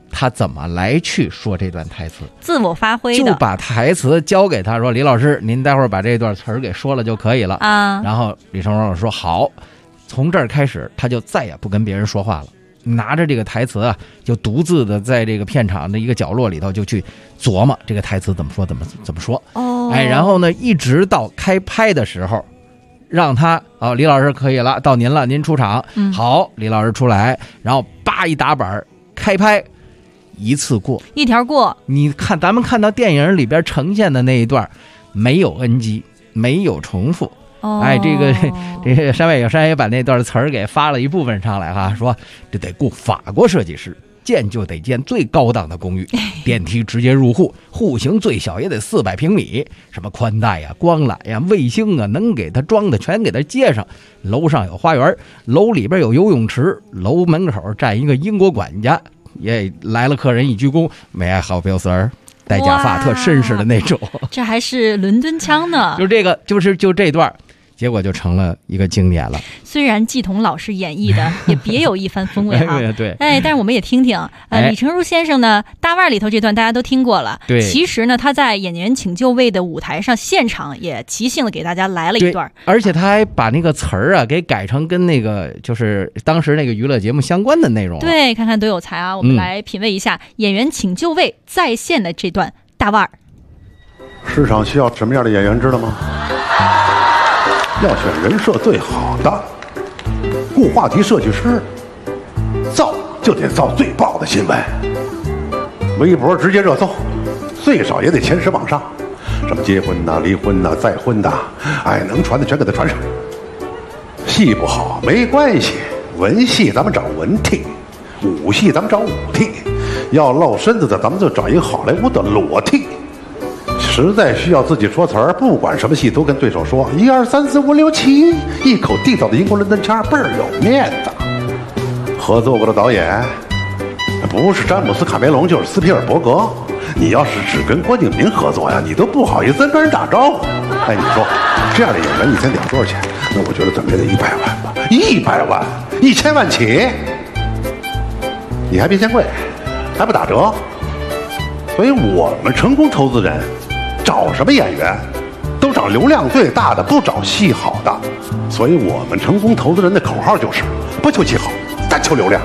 Speaker 5: 他怎么来去说这段台词，
Speaker 4: 自我发挥的，
Speaker 5: 就把台词交给他说：“李老师，您待会儿把这段词儿给说了就可以了。”
Speaker 4: 啊，
Speaker 5: 然后李成儒老师说：“好。”从这儿开始，他就再也不跟别人说话了，拿着这个台词啊，就独自的在这个片场的一个角落里头就去琢磨这个台词怎么说，怎么说。
Speaker 4: 哦，
Speaker 5: 哎，然后呢，一直到开拍的时候，让他李老师可以了，到您了，您出场。好，李老师出来，然后叭一打板，开拍，一次过，
Speaker 4: 一条过。
Speaker 5: 你看，咱们看到电影里边呈现的那一段，没有 NG， 没有重复。哎，这个山外有山也把那段词儿给发了一部分上来哈，说这得雇法国设计师，建就得建最高档的公寓，电梯直接入户，户型最小也得400平米，什么宽带呀、光缆呀、卫星啊，能给它装的全给它接上。楼上有花园，楼里边有游泳池，楼门口站一个英国管家，也来了客人一鞠躬，没爱好 Bill Sir。戴假发特绅士的那种，
Speaker 4: 这还是伦敦腔呢。
Speaker 5: 就这个，就这段，结果就成了一个经典了。
Speaker 4: 虽然季彤老师演绎的也别有一番风味哈，
Speaker 5: 对，
Speaker 4: 哎，但是我们也听听，李成儒先生呢，大腕里头这段大家都听过了。
Speaker 5: 对，
Speaker 4: 其实呢，他在演员请就位的舞台上现场也即兴的给大家来了一段，
Speaker 5: 而且他还把那个词儿啊给改成跟那个就是当时那个娱乐节目相关的内容。
Speaker 4: 对，看看多有才啊！我们来品味一下演员请就位在线的这段大腕。
Speaker 6: 市场需要什么样的演员知道吗？要选人设最好的，雇话题设计师，造就得造最爆的新闻，微博直接热搜，最少也得前10往上，什么结婚呐、离婚呐、再婚呐，哎，能传的全给他传上。戏不好没关系，文戏咱们找文替，武戏咱们找武替，要露身子的咱们就找一个好莱坞的裸替。实在需要自己说词儿，不管什么戏都跟对手说1、2、3、4、5、6、7，一口地道的英国伦敦腔，倍儿有面子。合作过的导演，不是詹姆斯·卡梅隆就是斯皮尔伯格。你要是只跟郭敬明合作呀，你都不好意思跟人打招呼。哎，你说这样的演员一天得多少钱？那我觉得怎么也得100万吧，100万、1000万起。你还别嫌贵，还不打折。所以我们成功投资人找什么演员，都找流量最大的，不找戏好的。所以我们成功投资人的口号就是：不求戏好，但求流量。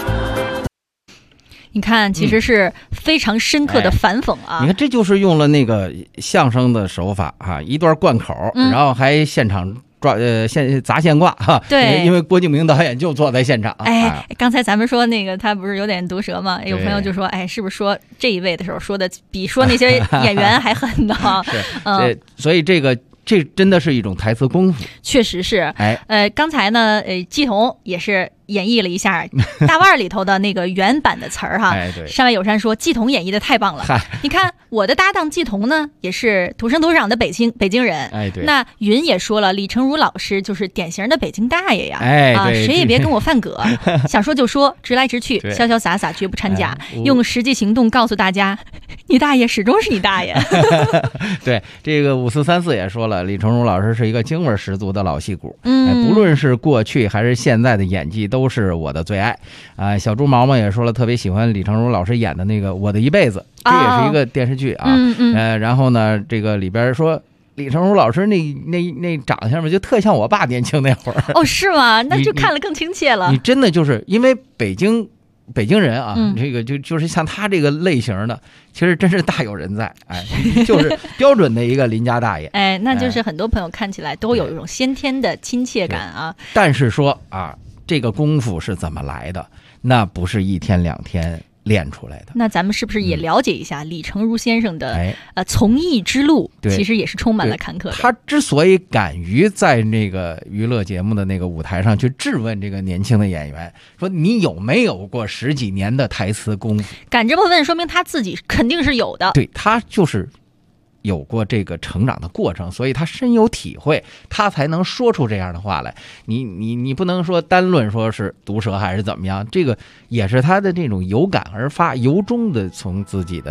Speaker 4: 你看，其实是非常深刻的反讽啊！
Speaker 5: 你看，这就是用了那个相声的手法啊，一段贯口，然后还现场砸现挂哈。
Speaker 4: 对，
Speaker 5: 因为郭敬明导演就坐在现场。
Speaker 4: 哎，刚才咱们说那个他不是有点毒舌吗？有朋友就说，哎，是不是说这一位的时候说的比说那些演员还狠呢？
Speaker 5: 是，所以这真的是一种台词功夫，
Speaker 4: 确实是。
Speaker 5: 哎，
Speaker 4: 刚才呢，季彤也是演绎了一下大腕里头的那个原版的词儿哈。
Speaker 5: 哎，对。
Speaker 4: 山外有山说，季彤演绎的太棒了。你看我的搭档季彤呢，也是土生土长的北京人。
Speaker 5: 哎，对。
Speaker 4: 那云也说了，李成儒老师就是典型的北京大爷呀。
Speaker 5: 哎，
Speaker 4: 啊，谁也别跟我犯葛，想说就说，直来直去，潇潇洒洒，绝不掺假，用实际行动告诉大家，你大爷始终是你大爷。
Speaker 5: 对，这个5434也说了，李成儒老师是一个京味十足的老戏骨。不论是过去还是现在的演技，都是我的最爱啊。小猪毛毛也说了，特别喜欢李成儒老师演的那个《我的一辈子》，这也是一个电视剧啊。然后呢，这个里边说李成儒老师那长相嘛，就特像我爸年轻那会儿。
Speaker 4: 哦，是吗？那就看了更亲切了。
Speaker 5: 你真的就是因为北京人啊，这个就是像他这个类型的，其实真是大有人在。哎，就是标准的一个邻家大爷。
Speaker 4: 哎，那就是很多朋友看起来都有一种先天的亲切感啊。
Speaker 5: 但是说啊，这个功夫是怎么来的？那不是1天2天练出来的。
Speaker 4: 那咱们是不是也了解一下李成儒先生的从艺之路？其实也是充满了坎坷的。
Speaker 5: 他之所以敢于在那个娱乐节目的那个舞台上去质问这个年轻的演员，说你有没有过10几年的台词功夫？
Speaker 4: 敢这么问，说明他自己肯定是有的。
Speaker 5: 对，他就是有过这个成长的过程，所以他深有体会，他才能说出这样的话来。你不能说单论说是毒舌还是怎么样，这个也是他的这种有感而发，由衷的从自己的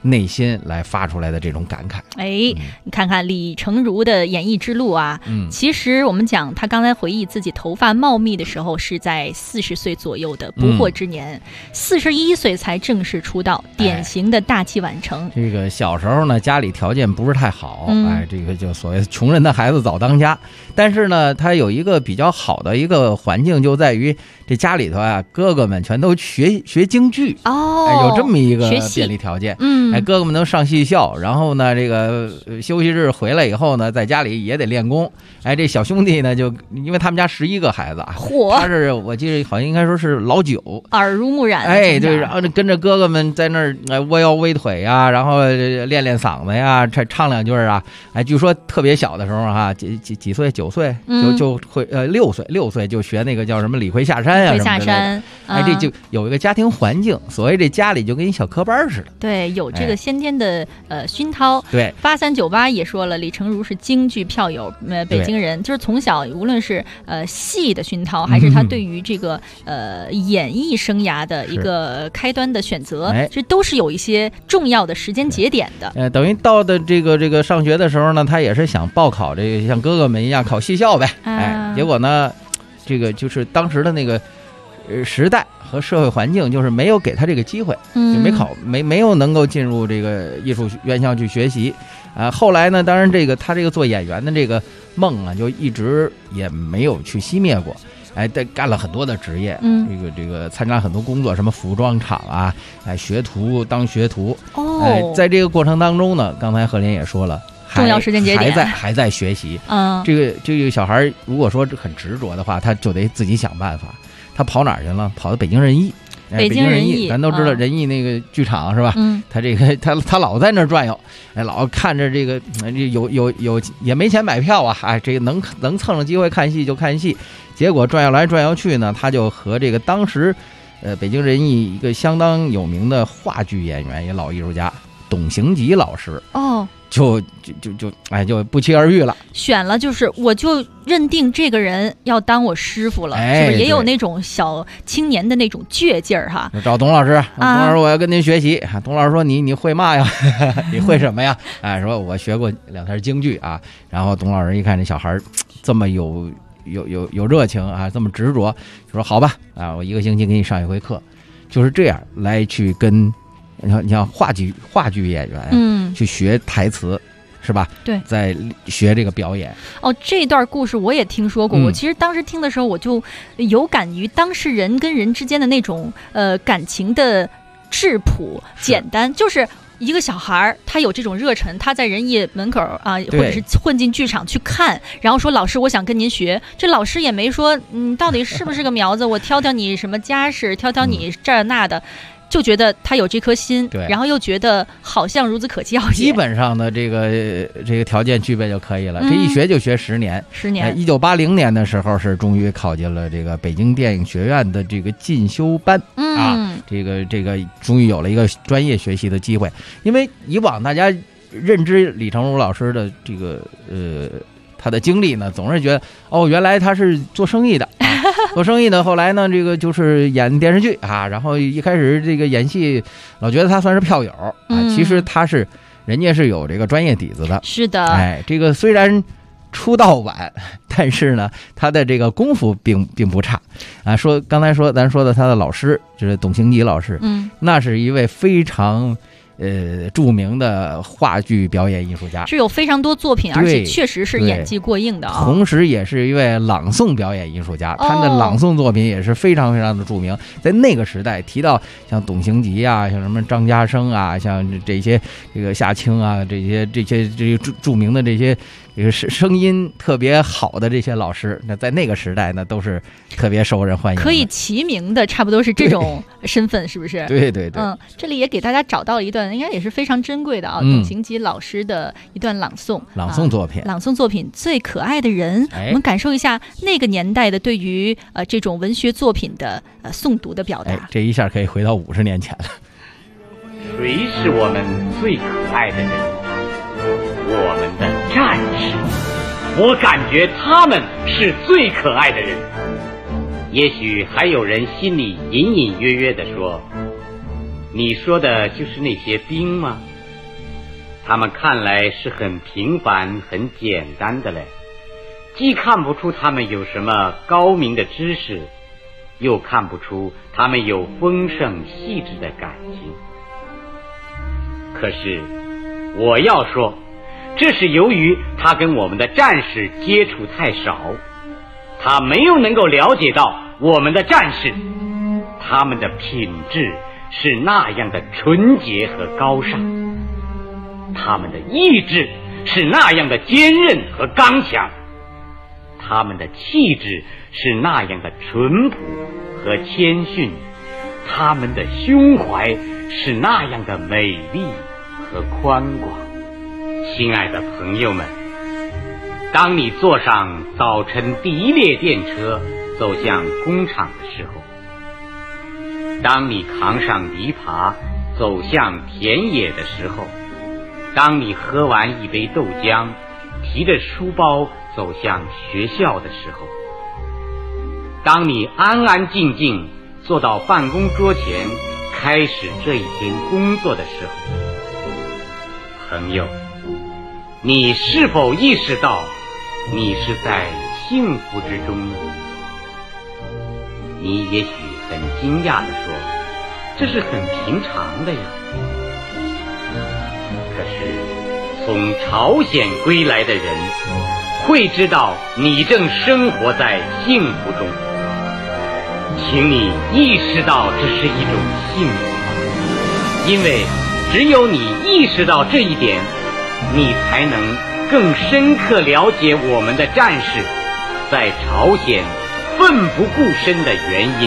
Speaker 5: 内心来发出来的这种感慨。
Speaker 4: 你看看李成儒的演艺之路啊，其实我们讲他刚才回忆自己头发茂密的时候是在40岁左右的不惑之年，41岁才正式出道，典型的大器晚成。
Speaker 5: 这个小时候呢，家里条件不是太好，这个就所谓穷人的孩子早当家。但是呢，他有一个比较好的一个环境，就在于这家里头啊，哥哥们全都学京剧有这么一个便利条件。哥哥们都上戏校，然后呢，这个休息日回来以后呢，在家里也得练功。这小兄弟呢，就因为他们家11个孩子啊，他是我记得好像应该说是老9，
Speaker 4: 耳濡目染。
Speaker 5: 对，然后跟着哥哥们在那儿窝腰围腿呀，然后练练嗓子呀，唱2句啊。据说特别小的时候哈，几岁9岁就会6岁就学那个叫什么李逵下山呀什么的。这就有一个家庭环境，所谓这家里就跟一小科班似的。
Speaker 4: 对，有这个先天的熏陶。
Speaker 5: 对
Speaker 4: ，8398也说了，李成儒是京剧票友，北京人，就是从小无论是戏的熏陶，还是他对于这个演艺生涯的一个开端的选择，这都是有一些重要的时间节点的。
Speaker 5: 等于到的这个上学的时候呢，他也是想报考这个像哥哥们一样考戏校呗。结果呢，这个就是当时的那个时代和社会环境就是没有给他这个机会，就没有能够进入这个艺术院校去学习。后来呢，当然他这个做演员的这个梦啊，就一直也没有去熄灭过。干了很多的职业，这个参加很多工作，什么服装厂啊，当学徒。在这个过程当中呢，刚才何莲也说了，
Speaker 4: 重要时间节点
Speaker 5: 还在学习。这个小孩如果说很执着的话，他就得自己想办法。他跑哪儿去了？跑到北京人艺。
Speaker 4: 北京人艺，
Speaker 5: 咱都知道人艺那个剧场是吧？他老在那儿转悠，老看着这个有也没钱买票啊，这个能蹭着机会看戏就看戏。结果转悠来转悠去呢，他就和这个当时北京人艺一个相当有名的话剧演员也老艺术家董行吉老师就不期而遇了。
Speaker 4: 选了就是我就认定这个人要当我师傅了，是不是也有那种小青年的那种倔劲儿哈？
Speaker 5: 找董老师，董老师我要跟您学习。董老师说你会嘛呀？你会什么呀？说我学过2台京剧啊。然后董老师一看这小孩这么有热情啊，这么执着，就说好吧我1个星期给你上一回课，就是这样来去跟你像话剧演员去学台词是吧？
Speaker 4: 对，
Speaker 5: 在学这个表演。
Speaker 4: 这段故事我也听说过。我其实当时听的时候，我就有感于当事人跟人之间的那种感情的质朴简单，就是一个小孩他有这种热忱，他在人艺门口啊，或者是混进剧场去看，然后说老师我想跟您学，这老师也没说你到底是不是个苗子，我挑挑你什么家世，挑挑你这那的，就觉得他有这颗心，然后又觉得好像孺子可教，
Speaker 5: 基本上的这个条件具备就可以了。这一学就学10年。1980年的时候是终于考进了这个北京电影学院的这个进修班这个终于有了一个专业学习的机会。因为以往大家认知李成儒老师的这个他的经历呢，总是觉得原来他是做生意的。做生意的，后来呢，这个就是演电视剧啊，然后一开始这个演戏，老觉得他算是票友其实人家是有这个专业底子的。
Speaker 4: 是的，
Speaker 5: 这个虽然出道晚，但是呢，他的这个功夫并不差刚才咱说的他的老师就是董行吉老师，那是一位非常著名的话剧表演艺术家，
Speaker 4: 是有非常多作品，而且确实是演技过硬的
Speaker 5: 同时也是一位朗诵表演艺术家，他的朗诵作品也是非常非常的著名。在那个时代提到像董行吉啊，像什么张家生啊，像这些这个夏青啊，这些著名的这些声音特别好的这些老师，那在那个时代呢都是特别受人欢迎的，
Speaker 4: 可以齐名的，差不多是这种身份，是不是？
Speaker 5: 对，
Speaker 4: 这里也给大家找到了一段应该也是非常珍贵的董行吉老师的一段朗诵作品最可爱的人，我们感受一下那个年代的对于这种文学作品的诵读的表达。
Speaker 5: 这一下可以回到50年前了。
Speaker 16: 谁是我们最可爱的人？我们的战士，我感觉他们是最可爱的人。也许还有人心里隐隐约约地说，你说的就是那些兵吗？ 他们看来是很平凡很简单的嘞，既看不出他们有什么高明的知识，又看不出他们有丰盛细致的感情。可是我要说，这是由于他跟我们的战士接触太少，他没有能够了解到我们的战士，他们的品质是那样的纯洁和高尚，他们的意志是那样的坚韧和刚强，他们的气质是那样的淳朴和谦逊，他们的胸怀是那样的美丽和宽广。亲爱的朋友们，当你坐上早晨第一列电车走向工厂的时候，当你扛上犁耙走向田野的时候，当你喝完一杯豆浆提着书包走向学校的时候，当你安安静静坐到办公桌前开始这一天工作的时候，朋友，你是否意识到你是在幸福之中呢？你也许很惊讶地说，这是很平常的呀。可是从朝鲜归来的人会知道你正生活在幸福中，请你意识到这是一种幸福，因为只有你意识到这一点，你才能更深刻了解我们的战士在朝鲜奋不顾身的原因。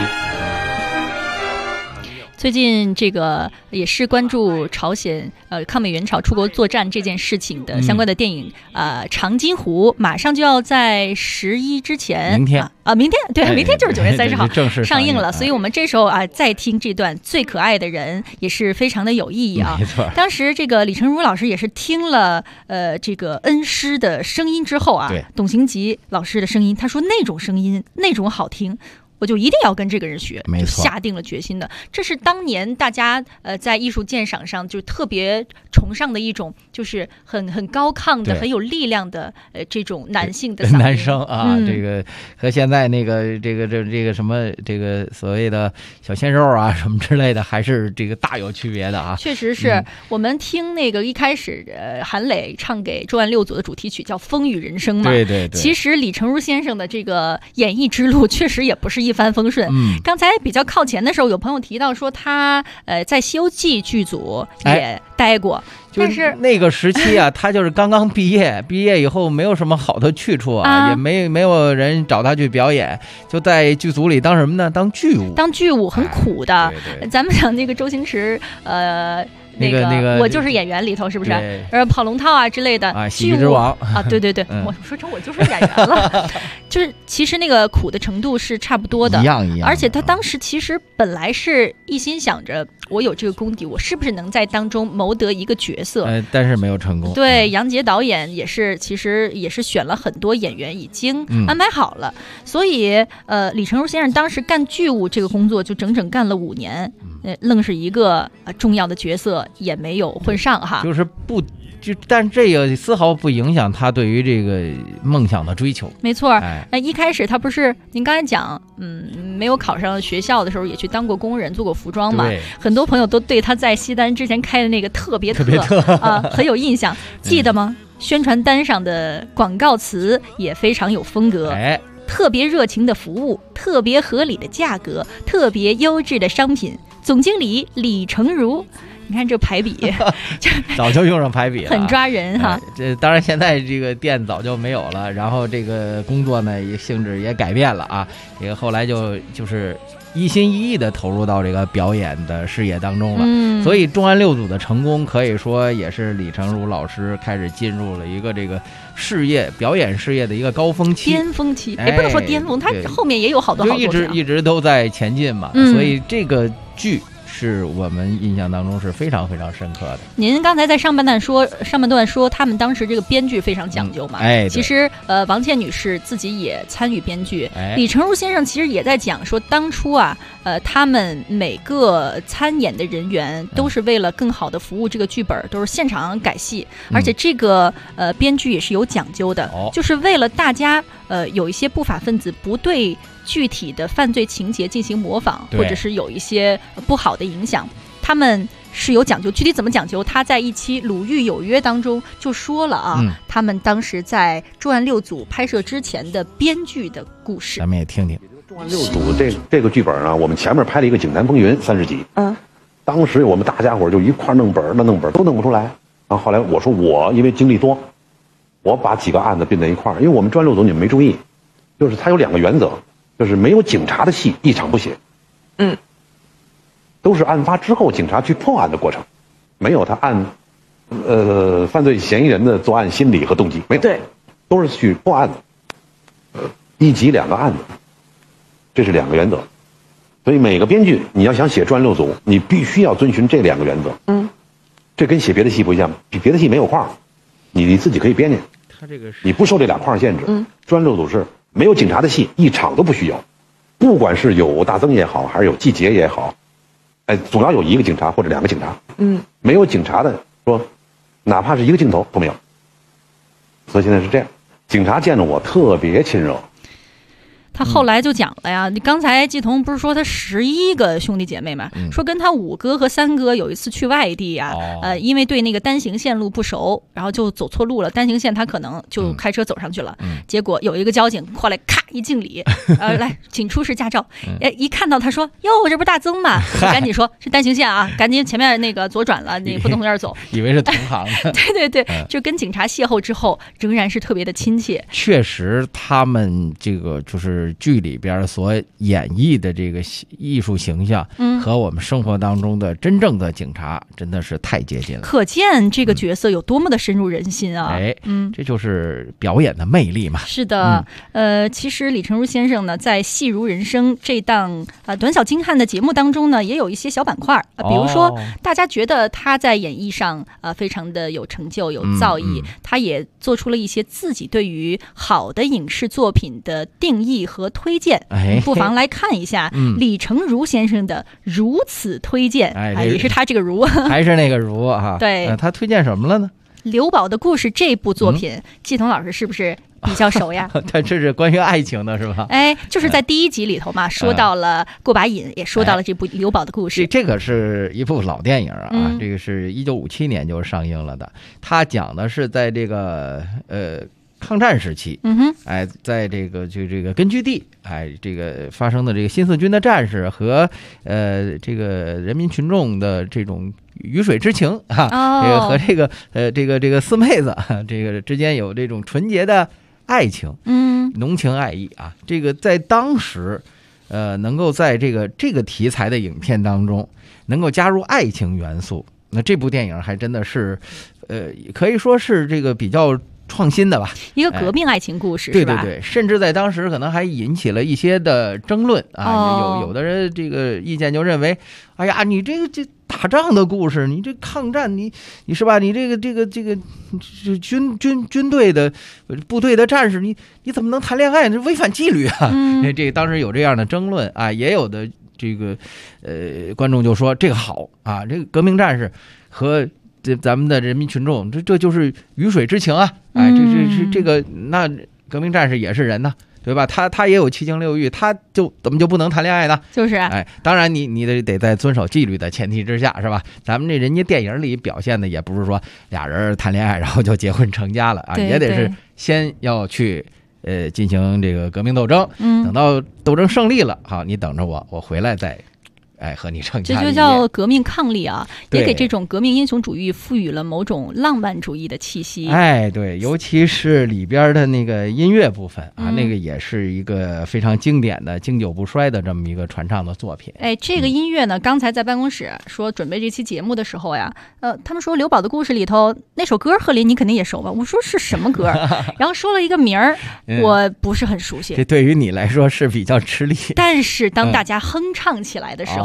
Speaker 4: 最近这个也是关注朝鲜抗美援朝出国作战这件事情的相关的电影长津湖马上就要在11之前明天对，明天就是9月30号
Speaker 5: 正式
Speaker 4: 上映了，所以我们这时候再听这段最可爱的人也是非常的有意义啊。
Speaker 5: 没错，
Speaker 4: 当时这个李成儒老师也是听了这个恩师的声音之后啊，董行吉老师的声音，他说那种声音那种好听，我就一定要跟这个人学，就下定了决心的。这是当年大家在艺术鉴赏上就特别崇尚的一种，就是很高亢的、很有力量的这种男性的
Speaker 5: 男生啊，这个和现在那个这个什么这个所谓的小鲜肉啊什么之类的，还是这个大有区别的啊。
Speaker 4: 确实是，我们听那个一开始韩磊唱给重案六组的主题曲叫《风雨人生》嘛，
Speaker 5: 对。
Speaker 4: 其实李成儒先生的这个演艺之路确实也不是一帆风顺。刚才比较靠前的时候，有朋友提到说他在《西游记》剧组也待过，但是
Speaker 5: 那个时期啊，他就是刚刚毕业以后没有什么好的去处也没有人找他去表演，就在剧组里当什么呢？当剧务很苦的。咱们讲那个周星驰那个
Speaker 4: 我就是演员里头是不是跑龙套啊之类的
Speaker 5: 喜剧之王
Speaker 4: 对，我说成我就是演员了就是其实那个苦的程度是差不多的，
Speaker 5: 一样。
Speaker 4: 而且他当时其实本来是一心想着我有这个功底，我是不是能在当中谋得一个角色，
Speaker 5: 但是没有成功。
Speaker 4: 对，杨洁导演其实也是选了很多演员，已经安排好了。所以李成儒先生当时干剧务这个工作就整整干了5年，愣是一个重要的角色也没有混上哈。
Speaker 5: 但这个丝毫不影响他对于这个梦想的追求。
Speaker 4: 没错，一开始他不是您刚才讲，没有考上学校的时候也去当过工人，做过服装嘛。很多朋友都对他在西单之前开的那个特别很有印象，记得吗？宣传单上的广告词也非常有风格。特别热情的服务，特别合理的价格，特别优质的商品。总经理李成儒。你看这排比
Speaker 5: 早就用上排比了，
Speaker 4: 很抓人哈。
Speaker 5: 这当然现在这个店早就没有了，然后这个工作呢性质也改变了啊。这个后来就是一心一意的投入到这个表演的事业当中了。所以重案六组的成功可以说也是李成儒老师开始进入了一个这个表演事业的一个高峰期、
Speaker 4: 巅峰期。不能说巅峰，他后面也有好多好作
Speaker 5: 品，一直都在前进嘛。所以这个剧是我们印象当中是非常非常深刻的。
Speaker 4: 您刚才在上半段说他们当时这个编剧非常讲究嘛，其实王倩女士自己也参与编剧，李成儒先生其实也在讲说当初他们每个参演的人员都是为了更好的服务这个剧本，都是现场改戏，而且这个编剧也是有讲究的，就是为了大家有一些不法分子不对具体的犯罪情节进行模仿，或者是有一些不好的影响，他们是有讲究。具体怎么讲究，他在一期《鲁豫有约》当中就说了啊，他们当时在重案六组拍摄之前的编剧的故事，
Speaker 5: 咱们也听听。
Speaker 17: 重案六组这个剧本啊，我们前面拍了一个《警坛风云》30集，当时我们大家伙就一块弄本儿，弄本儿都弄不出来。然后后来我说因为精力多，我把几个案子并在一块儿，因为我们专案六组你们没注意，就是它有2个原则，就是没有警察的戏一场不写，都是案发之后警察去破案的过程，没有他按犯罪嫌疑人的作案心理和动机，没有，对，都是去破案的，1集2个案子，这是2个原则。所以每个编剧你要想写专案六组，你必须要遵循这2个原则。这跟写别的戏不一样，别的戏没有框，你自己可以编辑，
Speaker 5: 他这个是
Speaker 17: 你不受这2框限制。专案六组是没有警察的戏一场都不许有，不管是有大增也好，还是有季节也好，总要有1个警察或者2个警察。没有警察的说，哪怕是1个镜头都没有。所以现在是这样，警察见着我特别亲热。
Speaker 4: 他后来就讲了呀，你刚才季彤不是说他11个兄弟姐妹嘛，说跟他5哥和3哥有一次去外地呀，因为对那个单行线路不熟，然后就走错路了，单行线他可能就开车走上去了，结果有一个交警过来咔一敬礼，来请出示驾照，一看到他说哟这不是大增嘛，赶紧说是单行线啊，赶紧前面那个左转了，你不能从这儿走，
Speaker 5: 以为是同行的。
Speaker 4: 对，就跟警察邂逅之后仍然是特别的亲切。
Speaker 5: 确实他们这个就是剧里边所演绎的这个艺术形象，和我们生活当中的真正的警察真的是太接近了，
Speaker 4: 可见这个角色有多么的深入人心啊！
Speaker 5: 这就是表演的魅力嘛。
Speaker 4: 是的，其实李成儒先生呢，在《戏如人生》这档短小精悍的节目当中呢，也有一些小板块，比如说大家觉得他在演绎上非常的有成就、有造诣，他也做出了一些自己对于好的影视作品的定义和推荐，不妨来看一下李成儒先生的如此推荐，也是他这个如
Speaker 5: 还是那个如啊。
Speaker 4: 对，
Speaker 5: 他推荐什么了呢？
Speaker 4: 刘宝的故事这部作品，季彤老师是不是比较熟呀？
Speaker 5: 他这是关于爱情的是吧？
Speaker 4: 就是在第1集里头嘛，说到了过把瘾，也说到了这部刘宝的故事。
Speaker 5: 这个是一部老电影啊，这个是1957年就上映了的。他讲的是在这个抗战时期，在这个根据地，这个发生的这个新四军的战士和这个人民群众的这种鱼水之情这个和这个四妹子这个之间有这种纯洁的爱情，浓情爱意啊。这个在当时，能够在这个题材的影片当中能够加入爱情元素，那这部电影还真的是，可以说是这个比较创新的吧，
Speaker 4: 一个革命爱情故事，
Speaker 5: 是吧？对，甚至在当时可能还引起了一些的争论啊。有的人这个意见就认为，哎呀，你这打仗的故事，你这抗战，你是吧？你这个军队的部队的战士，你怎么能谈恋爱？这违反纪律啊！这当时有这样的争论啊，也有的这个观众就说这个好啊，这个革命战士和咱们的人民群众，这就是鱼水之情啊！这个那革命战士也是人呢，对吧？他也有七情六欲，他就怎么就不能谈恋爱呢？
Speaker 4: 就是
Speaker 5: 当然你得在遵守纪律的前提之下，是吧？咱们这人家电影里表现的也不是说俩人谈恋爱然后就结婚成家了啊，也得是先要去进行这个革命斗争，等到斗争胜利了，好，你等着我回来再。和你成家，
Speaker 4: 这就叫革命抗力啊，也给这种革命英雄主义赋予了某种浪漫主义的气息。
Speaker 5: 对，尤其是里边的那个音乐部分啊，那个也是一个非常经典的、经久不衰的这么一个传唱的作品。
Speaker 4: 这个音乐呢，刚才在办公室说准备这期节目的时候呀，他们说刘宝的故事里头那首歌，贺林你肯定也熟吧？我说是什么歌？然后说了一个名儿，我不是很熟悉。
Speaker 5: 这对于你来说是比较吃力，
Speaker 4: 但是当大家哼唱起来的时候。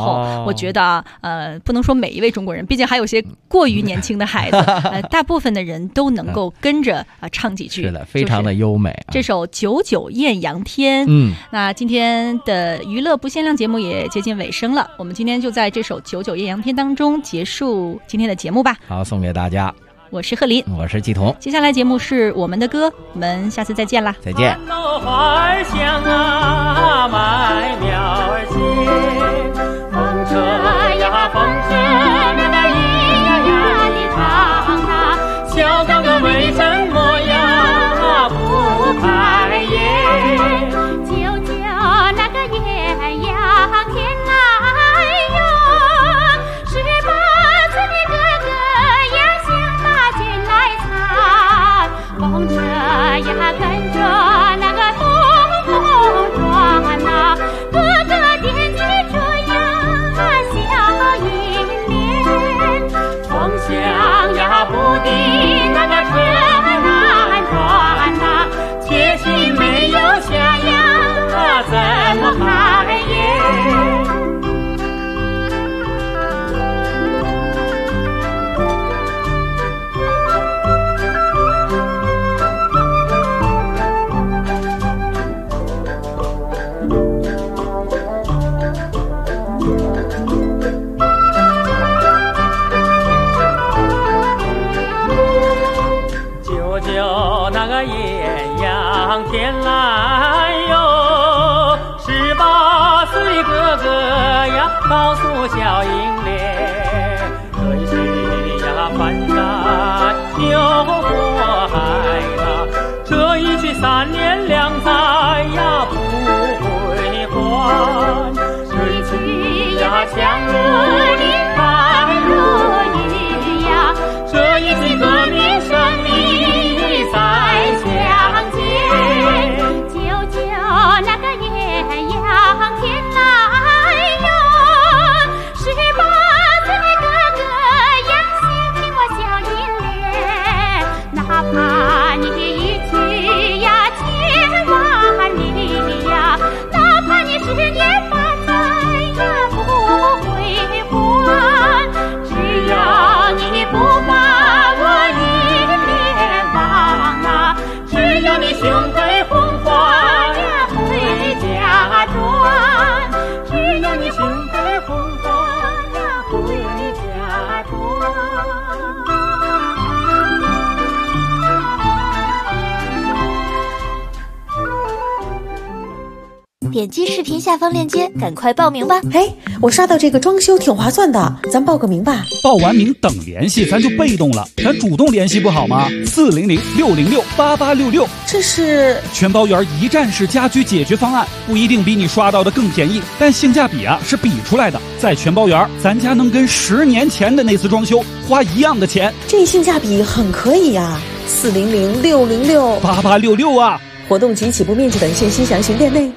Speaker 4: 候，我觉得不能说每一位中国人，毕竟还有些过于年轻的孩子，大部分的人都能够跟着唱几句，
Speaker 5: 是的，非常的优美。
Speaker 4: 这首《久久艳阳天》，那今天的娱乐不限量节目也接近尾声了，我们今天就在这首《久久艳阳天》当中结束今天的节目吧。
Speaker 5: 好，送给大家。
Speaker 4: 我是贺林，
Speaker 5: 我是季彤。
Speaker 4: 接下来节目是我们的歌，我们下次再见啦！
Speaker 5: 再见。
Speaker 3: 花儿香啊，麦苗儿结，风车呀风车，那个咿呀呀的唱啊，小哥哥为什么呀不开业？
Speaker 11: 舅舅那个艳阳天来哟，18岁的哥哥呀向马军来参，风车呀跟着那个东风转呐，哥哥惦记着呀笑迎面，
Speaker 3: 风向呀不敌那个车难转呐，且许没有下呀怎么开业？那个艳阳天来哟，18岁哥哥呀告诉小英莲，可惜呀翻山又过海呐，这一去3年2载呀不回还，水去呀强如林白如雨呀，这一去革命胜利再相见，
Speaker 11: 舅舅那个艳阳天来哟，18岁的哥哥呀心我笑迎脸，哪怕你一去呀千万里呀，哪怕你10年8载呀不回还，只要你不把我一脸忘啊，
Speaker 3: 只要你胸怀红花呀回家转，只要你胸怀红花呀回家转。
Speaker 12: 点击视频下方链接，赶快报名吧！
Speaker 13: 哎，我刷到这个装修挺划算的，咱报个名吧。
Speaker 14: 报完名等联系，咱就被动了，咱主动联系不好吗？400-606-8866，
Speaker 13: 这是
Speaker 14: 全包圆一站式家居解决方案，不一定比你刷到的更便宜，但性价比是比出来的。在全包圆，咱家能跟10年前的那次装修花一样的钱，
Speaker 13: 这性价比很可以呀！400-606-8866
Speaker 14: 啊！
Speaker 13: 活动及起步面积等信息详询店内。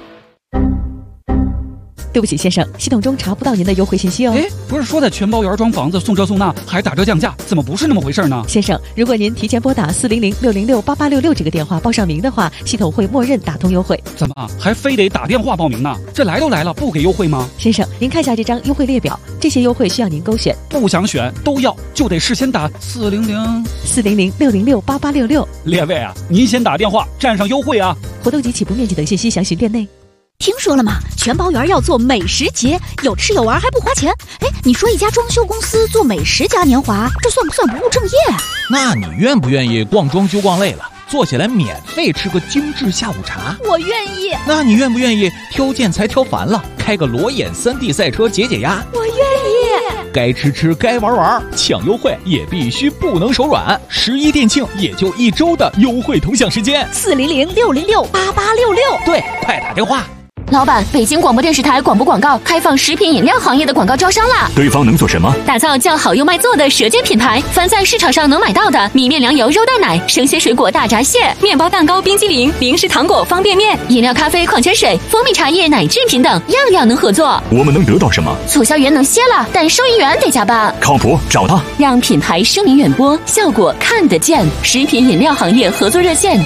Speaker 13: 对不起，先生，系统中查不到您的优惠信息哦。
Speaker 14: 哎，不是说在全包圆装房子送这送那，还打折降价，怎么不是那么回事呢？
Speaker 13: 先生，如果您提前拨打400-606-8866这个电话报上名的话，系统会默认打通优惠。
Speaker 14: 怎么还非得打电话报名呢？这来都来了，不给优惠吗？
Speaker 13: 先生，您看一下这张优惠列表，这些优惠需要您勾选。
Speaker 14: 不想选都要，就得事先打
Speaker 13: 400-606-8866。
Speaker 14: 列位啊，您先打电话占上优惠啊！
Speaker 13: 活动及起步面积等信息详询店内。
Speaker 18: 听说了吗？全包圆要做美食节，有吃有玩还不花钱。哎，你说一家装修公司做美食嘉年华，这算不算不务正业？
Speaker 1: 那你愿不愿意逛装修逛累了，坐下来免费吃个精致下午茶？
Speaker 18: 我愿意。
Speaker 1: 那你愿不愿意挑建材挑烦了，开个裸眼3D 赛车解解压？
Speaker 18: 我愿意。
Speaker 1: 该吃吃该玩玩，抢优惠也必须不能手软。11店庆也就1周的优惠同享时间
Speaker 18: ，400-606-8866。
Speaker 1: 对，快打电话。
Speaker 9: 老板，北京广播电视台广播广告开放食品饮料行业的广告招商啦！
Speaker 10: 对方能做什么？
Speaker 9: 打造叫好又卖座的舌尖品牌，凡在市场上能买到的米面粮油肉蛋奶、生鲜水果大闸蟹、面包蛋糕、冰激凌、零食糖果、方便面、饮料、咖啡、矿泉水、蜂蜜茶叶、奶制品等，样样能合作。
Speaker 10: 我们能得到什么？
Speaker 9: 促销员能歇了，但收银员得加班。
Speaker 10: 靠谱，找他，
Speaker 9: 让品牌声名远播，效果看得见。食品饮料行业合作热线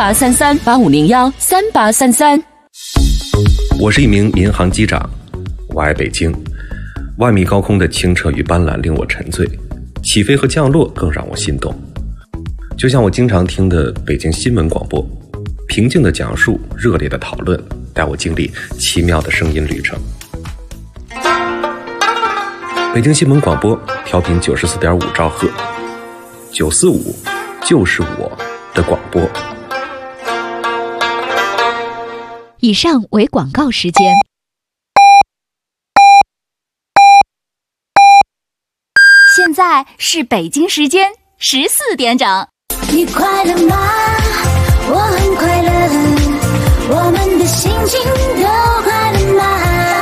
Speaker 9: ：8501-3833，8501-3833。
Speaker 19: 我是一名民航机长， 我爱北京，万米高空的清澈与斑斓令我沉醉，起飞和降落更让我心动。就像我经常听的北京新闻广播，平静的讲述，热烈的讨论，带我经历奇妙的声音旅程。北京新闻广播调频94.5兆赫，945就是我的广播。
Speaker 18: 以上为广告时间。
Speaker 12: 现在是北京时间14点整。
Speaker 11: 你快乐吗？我很快乐，我们的心情都快乐吗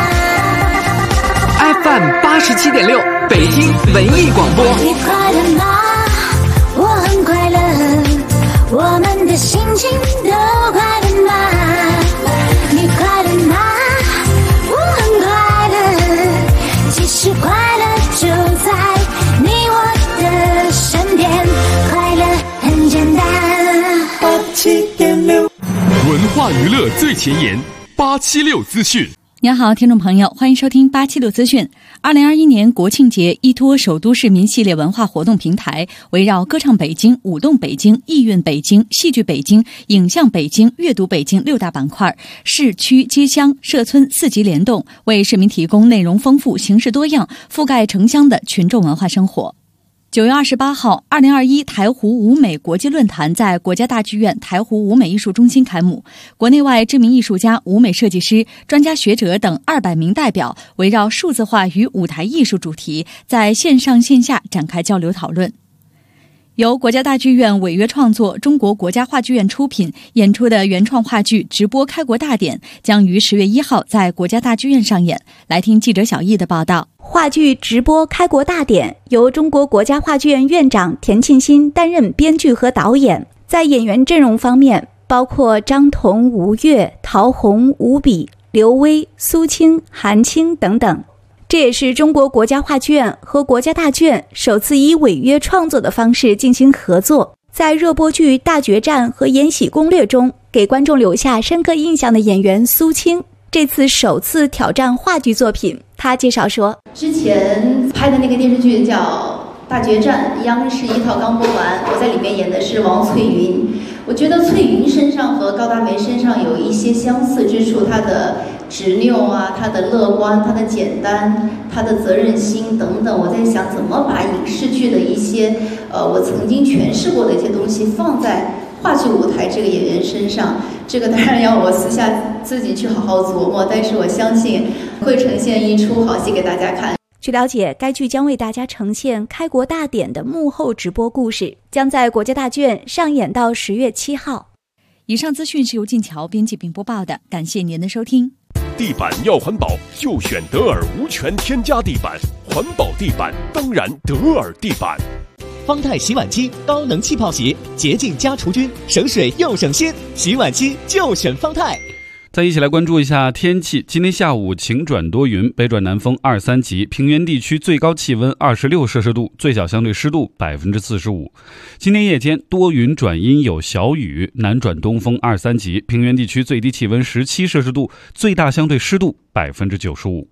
Speaker 15: ？FM 87.6，北京文艺广播。
Speaker 11: 你快乐吗？我很快乐，我们的心情都快乐吗？你快乐吗？我很快乐，其实快乐就在你我的身边，快乐很简单。87.6，
Speaker 7: 文化娱乐最前沿，876资讯。
Speaker 4: 您好，听众朋友，欢迎收听876资讯。2021年国庆节依托首都市民系列文化活动平台，围绕歌唱北京、舞动北京、艺韵北京、戏剧北京、影像北京、阅读北京6大板块，市区、街乡、社村4级联动，为市民提供内容丰富、形式多样、覆盖城乡的群众文化生活。9月28号，2021台湖舞美国际论坛在国家大剧院台湖舞美艺术中心开幕。国内外知名艺术家、舞美设计师、专家学者等200名代表，围绕数字化与舞台艺术主题，在线上线下展开交流讨论。由国家大剧院违约创作、中国国家话剧院出品演出的原创话剧《直播开国大典》将于10月1号在国家大剧院上演。来听记者小易的报道。
Speaker 20: 话剧《直播开国大典》由中国国家话剧院院长田沁鑫担任编剧和导演。在演员阵容方面，包括张彤、吴越、陶虹、吴比、刘薇、苏青、韩青等等。这也是中国国家话剧院和国家大剧院首次以违约创作的方式进行合作。在热播剧《大决战》和《延禧攻略》中，给观众留下深刻印象的演员苏青，这次首次挑战话剧作品。他介绍说，
Speaker 21: 之前拍的那个电视剧叫《大决战》，央视1套刚播完，我在里面演的是王翠云。我觉得翠云身上和高大梅身上有一些相似之处，她的执拗啊，她的乐观，她的简单，她的责任心等等。我在想怎么把影视剧的一些我曾经诠释过的一些东西放在话剧舞台这个演员身上，这个当然要我私下自己去好好琢磨，但是我相信会呈现一出好戏给大家看。
Speaker 20: 据了解，该剧将为大家呈现开国大典的幕后直播故事，将在国家大剧院上演到10月7号。
Speaker 4: 以上资讯是由静桥编辑并播报的，感谢您的收听。
Speaker 7: 地板要环保，就选德尔无醛添加地板，环保地板当然德尔地板。
Speaker 22: 方太洗碗机高能气泡洗，洁净加除菌，省水又省心，洗碗机就选方太。
Speaker 14: 再一起来关注一下天气。今天下午晴转多云，北转南风2、3级，平原地区最高气温26摄氏度，最小相对湿度45%。今天夜间多云转阴有小雨，南转东风2、3级，平原地区最低气温17摄氏度，最大相对湿度95%。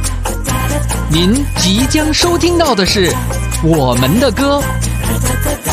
Speaker 15: 您即将收听到的是我们的歌。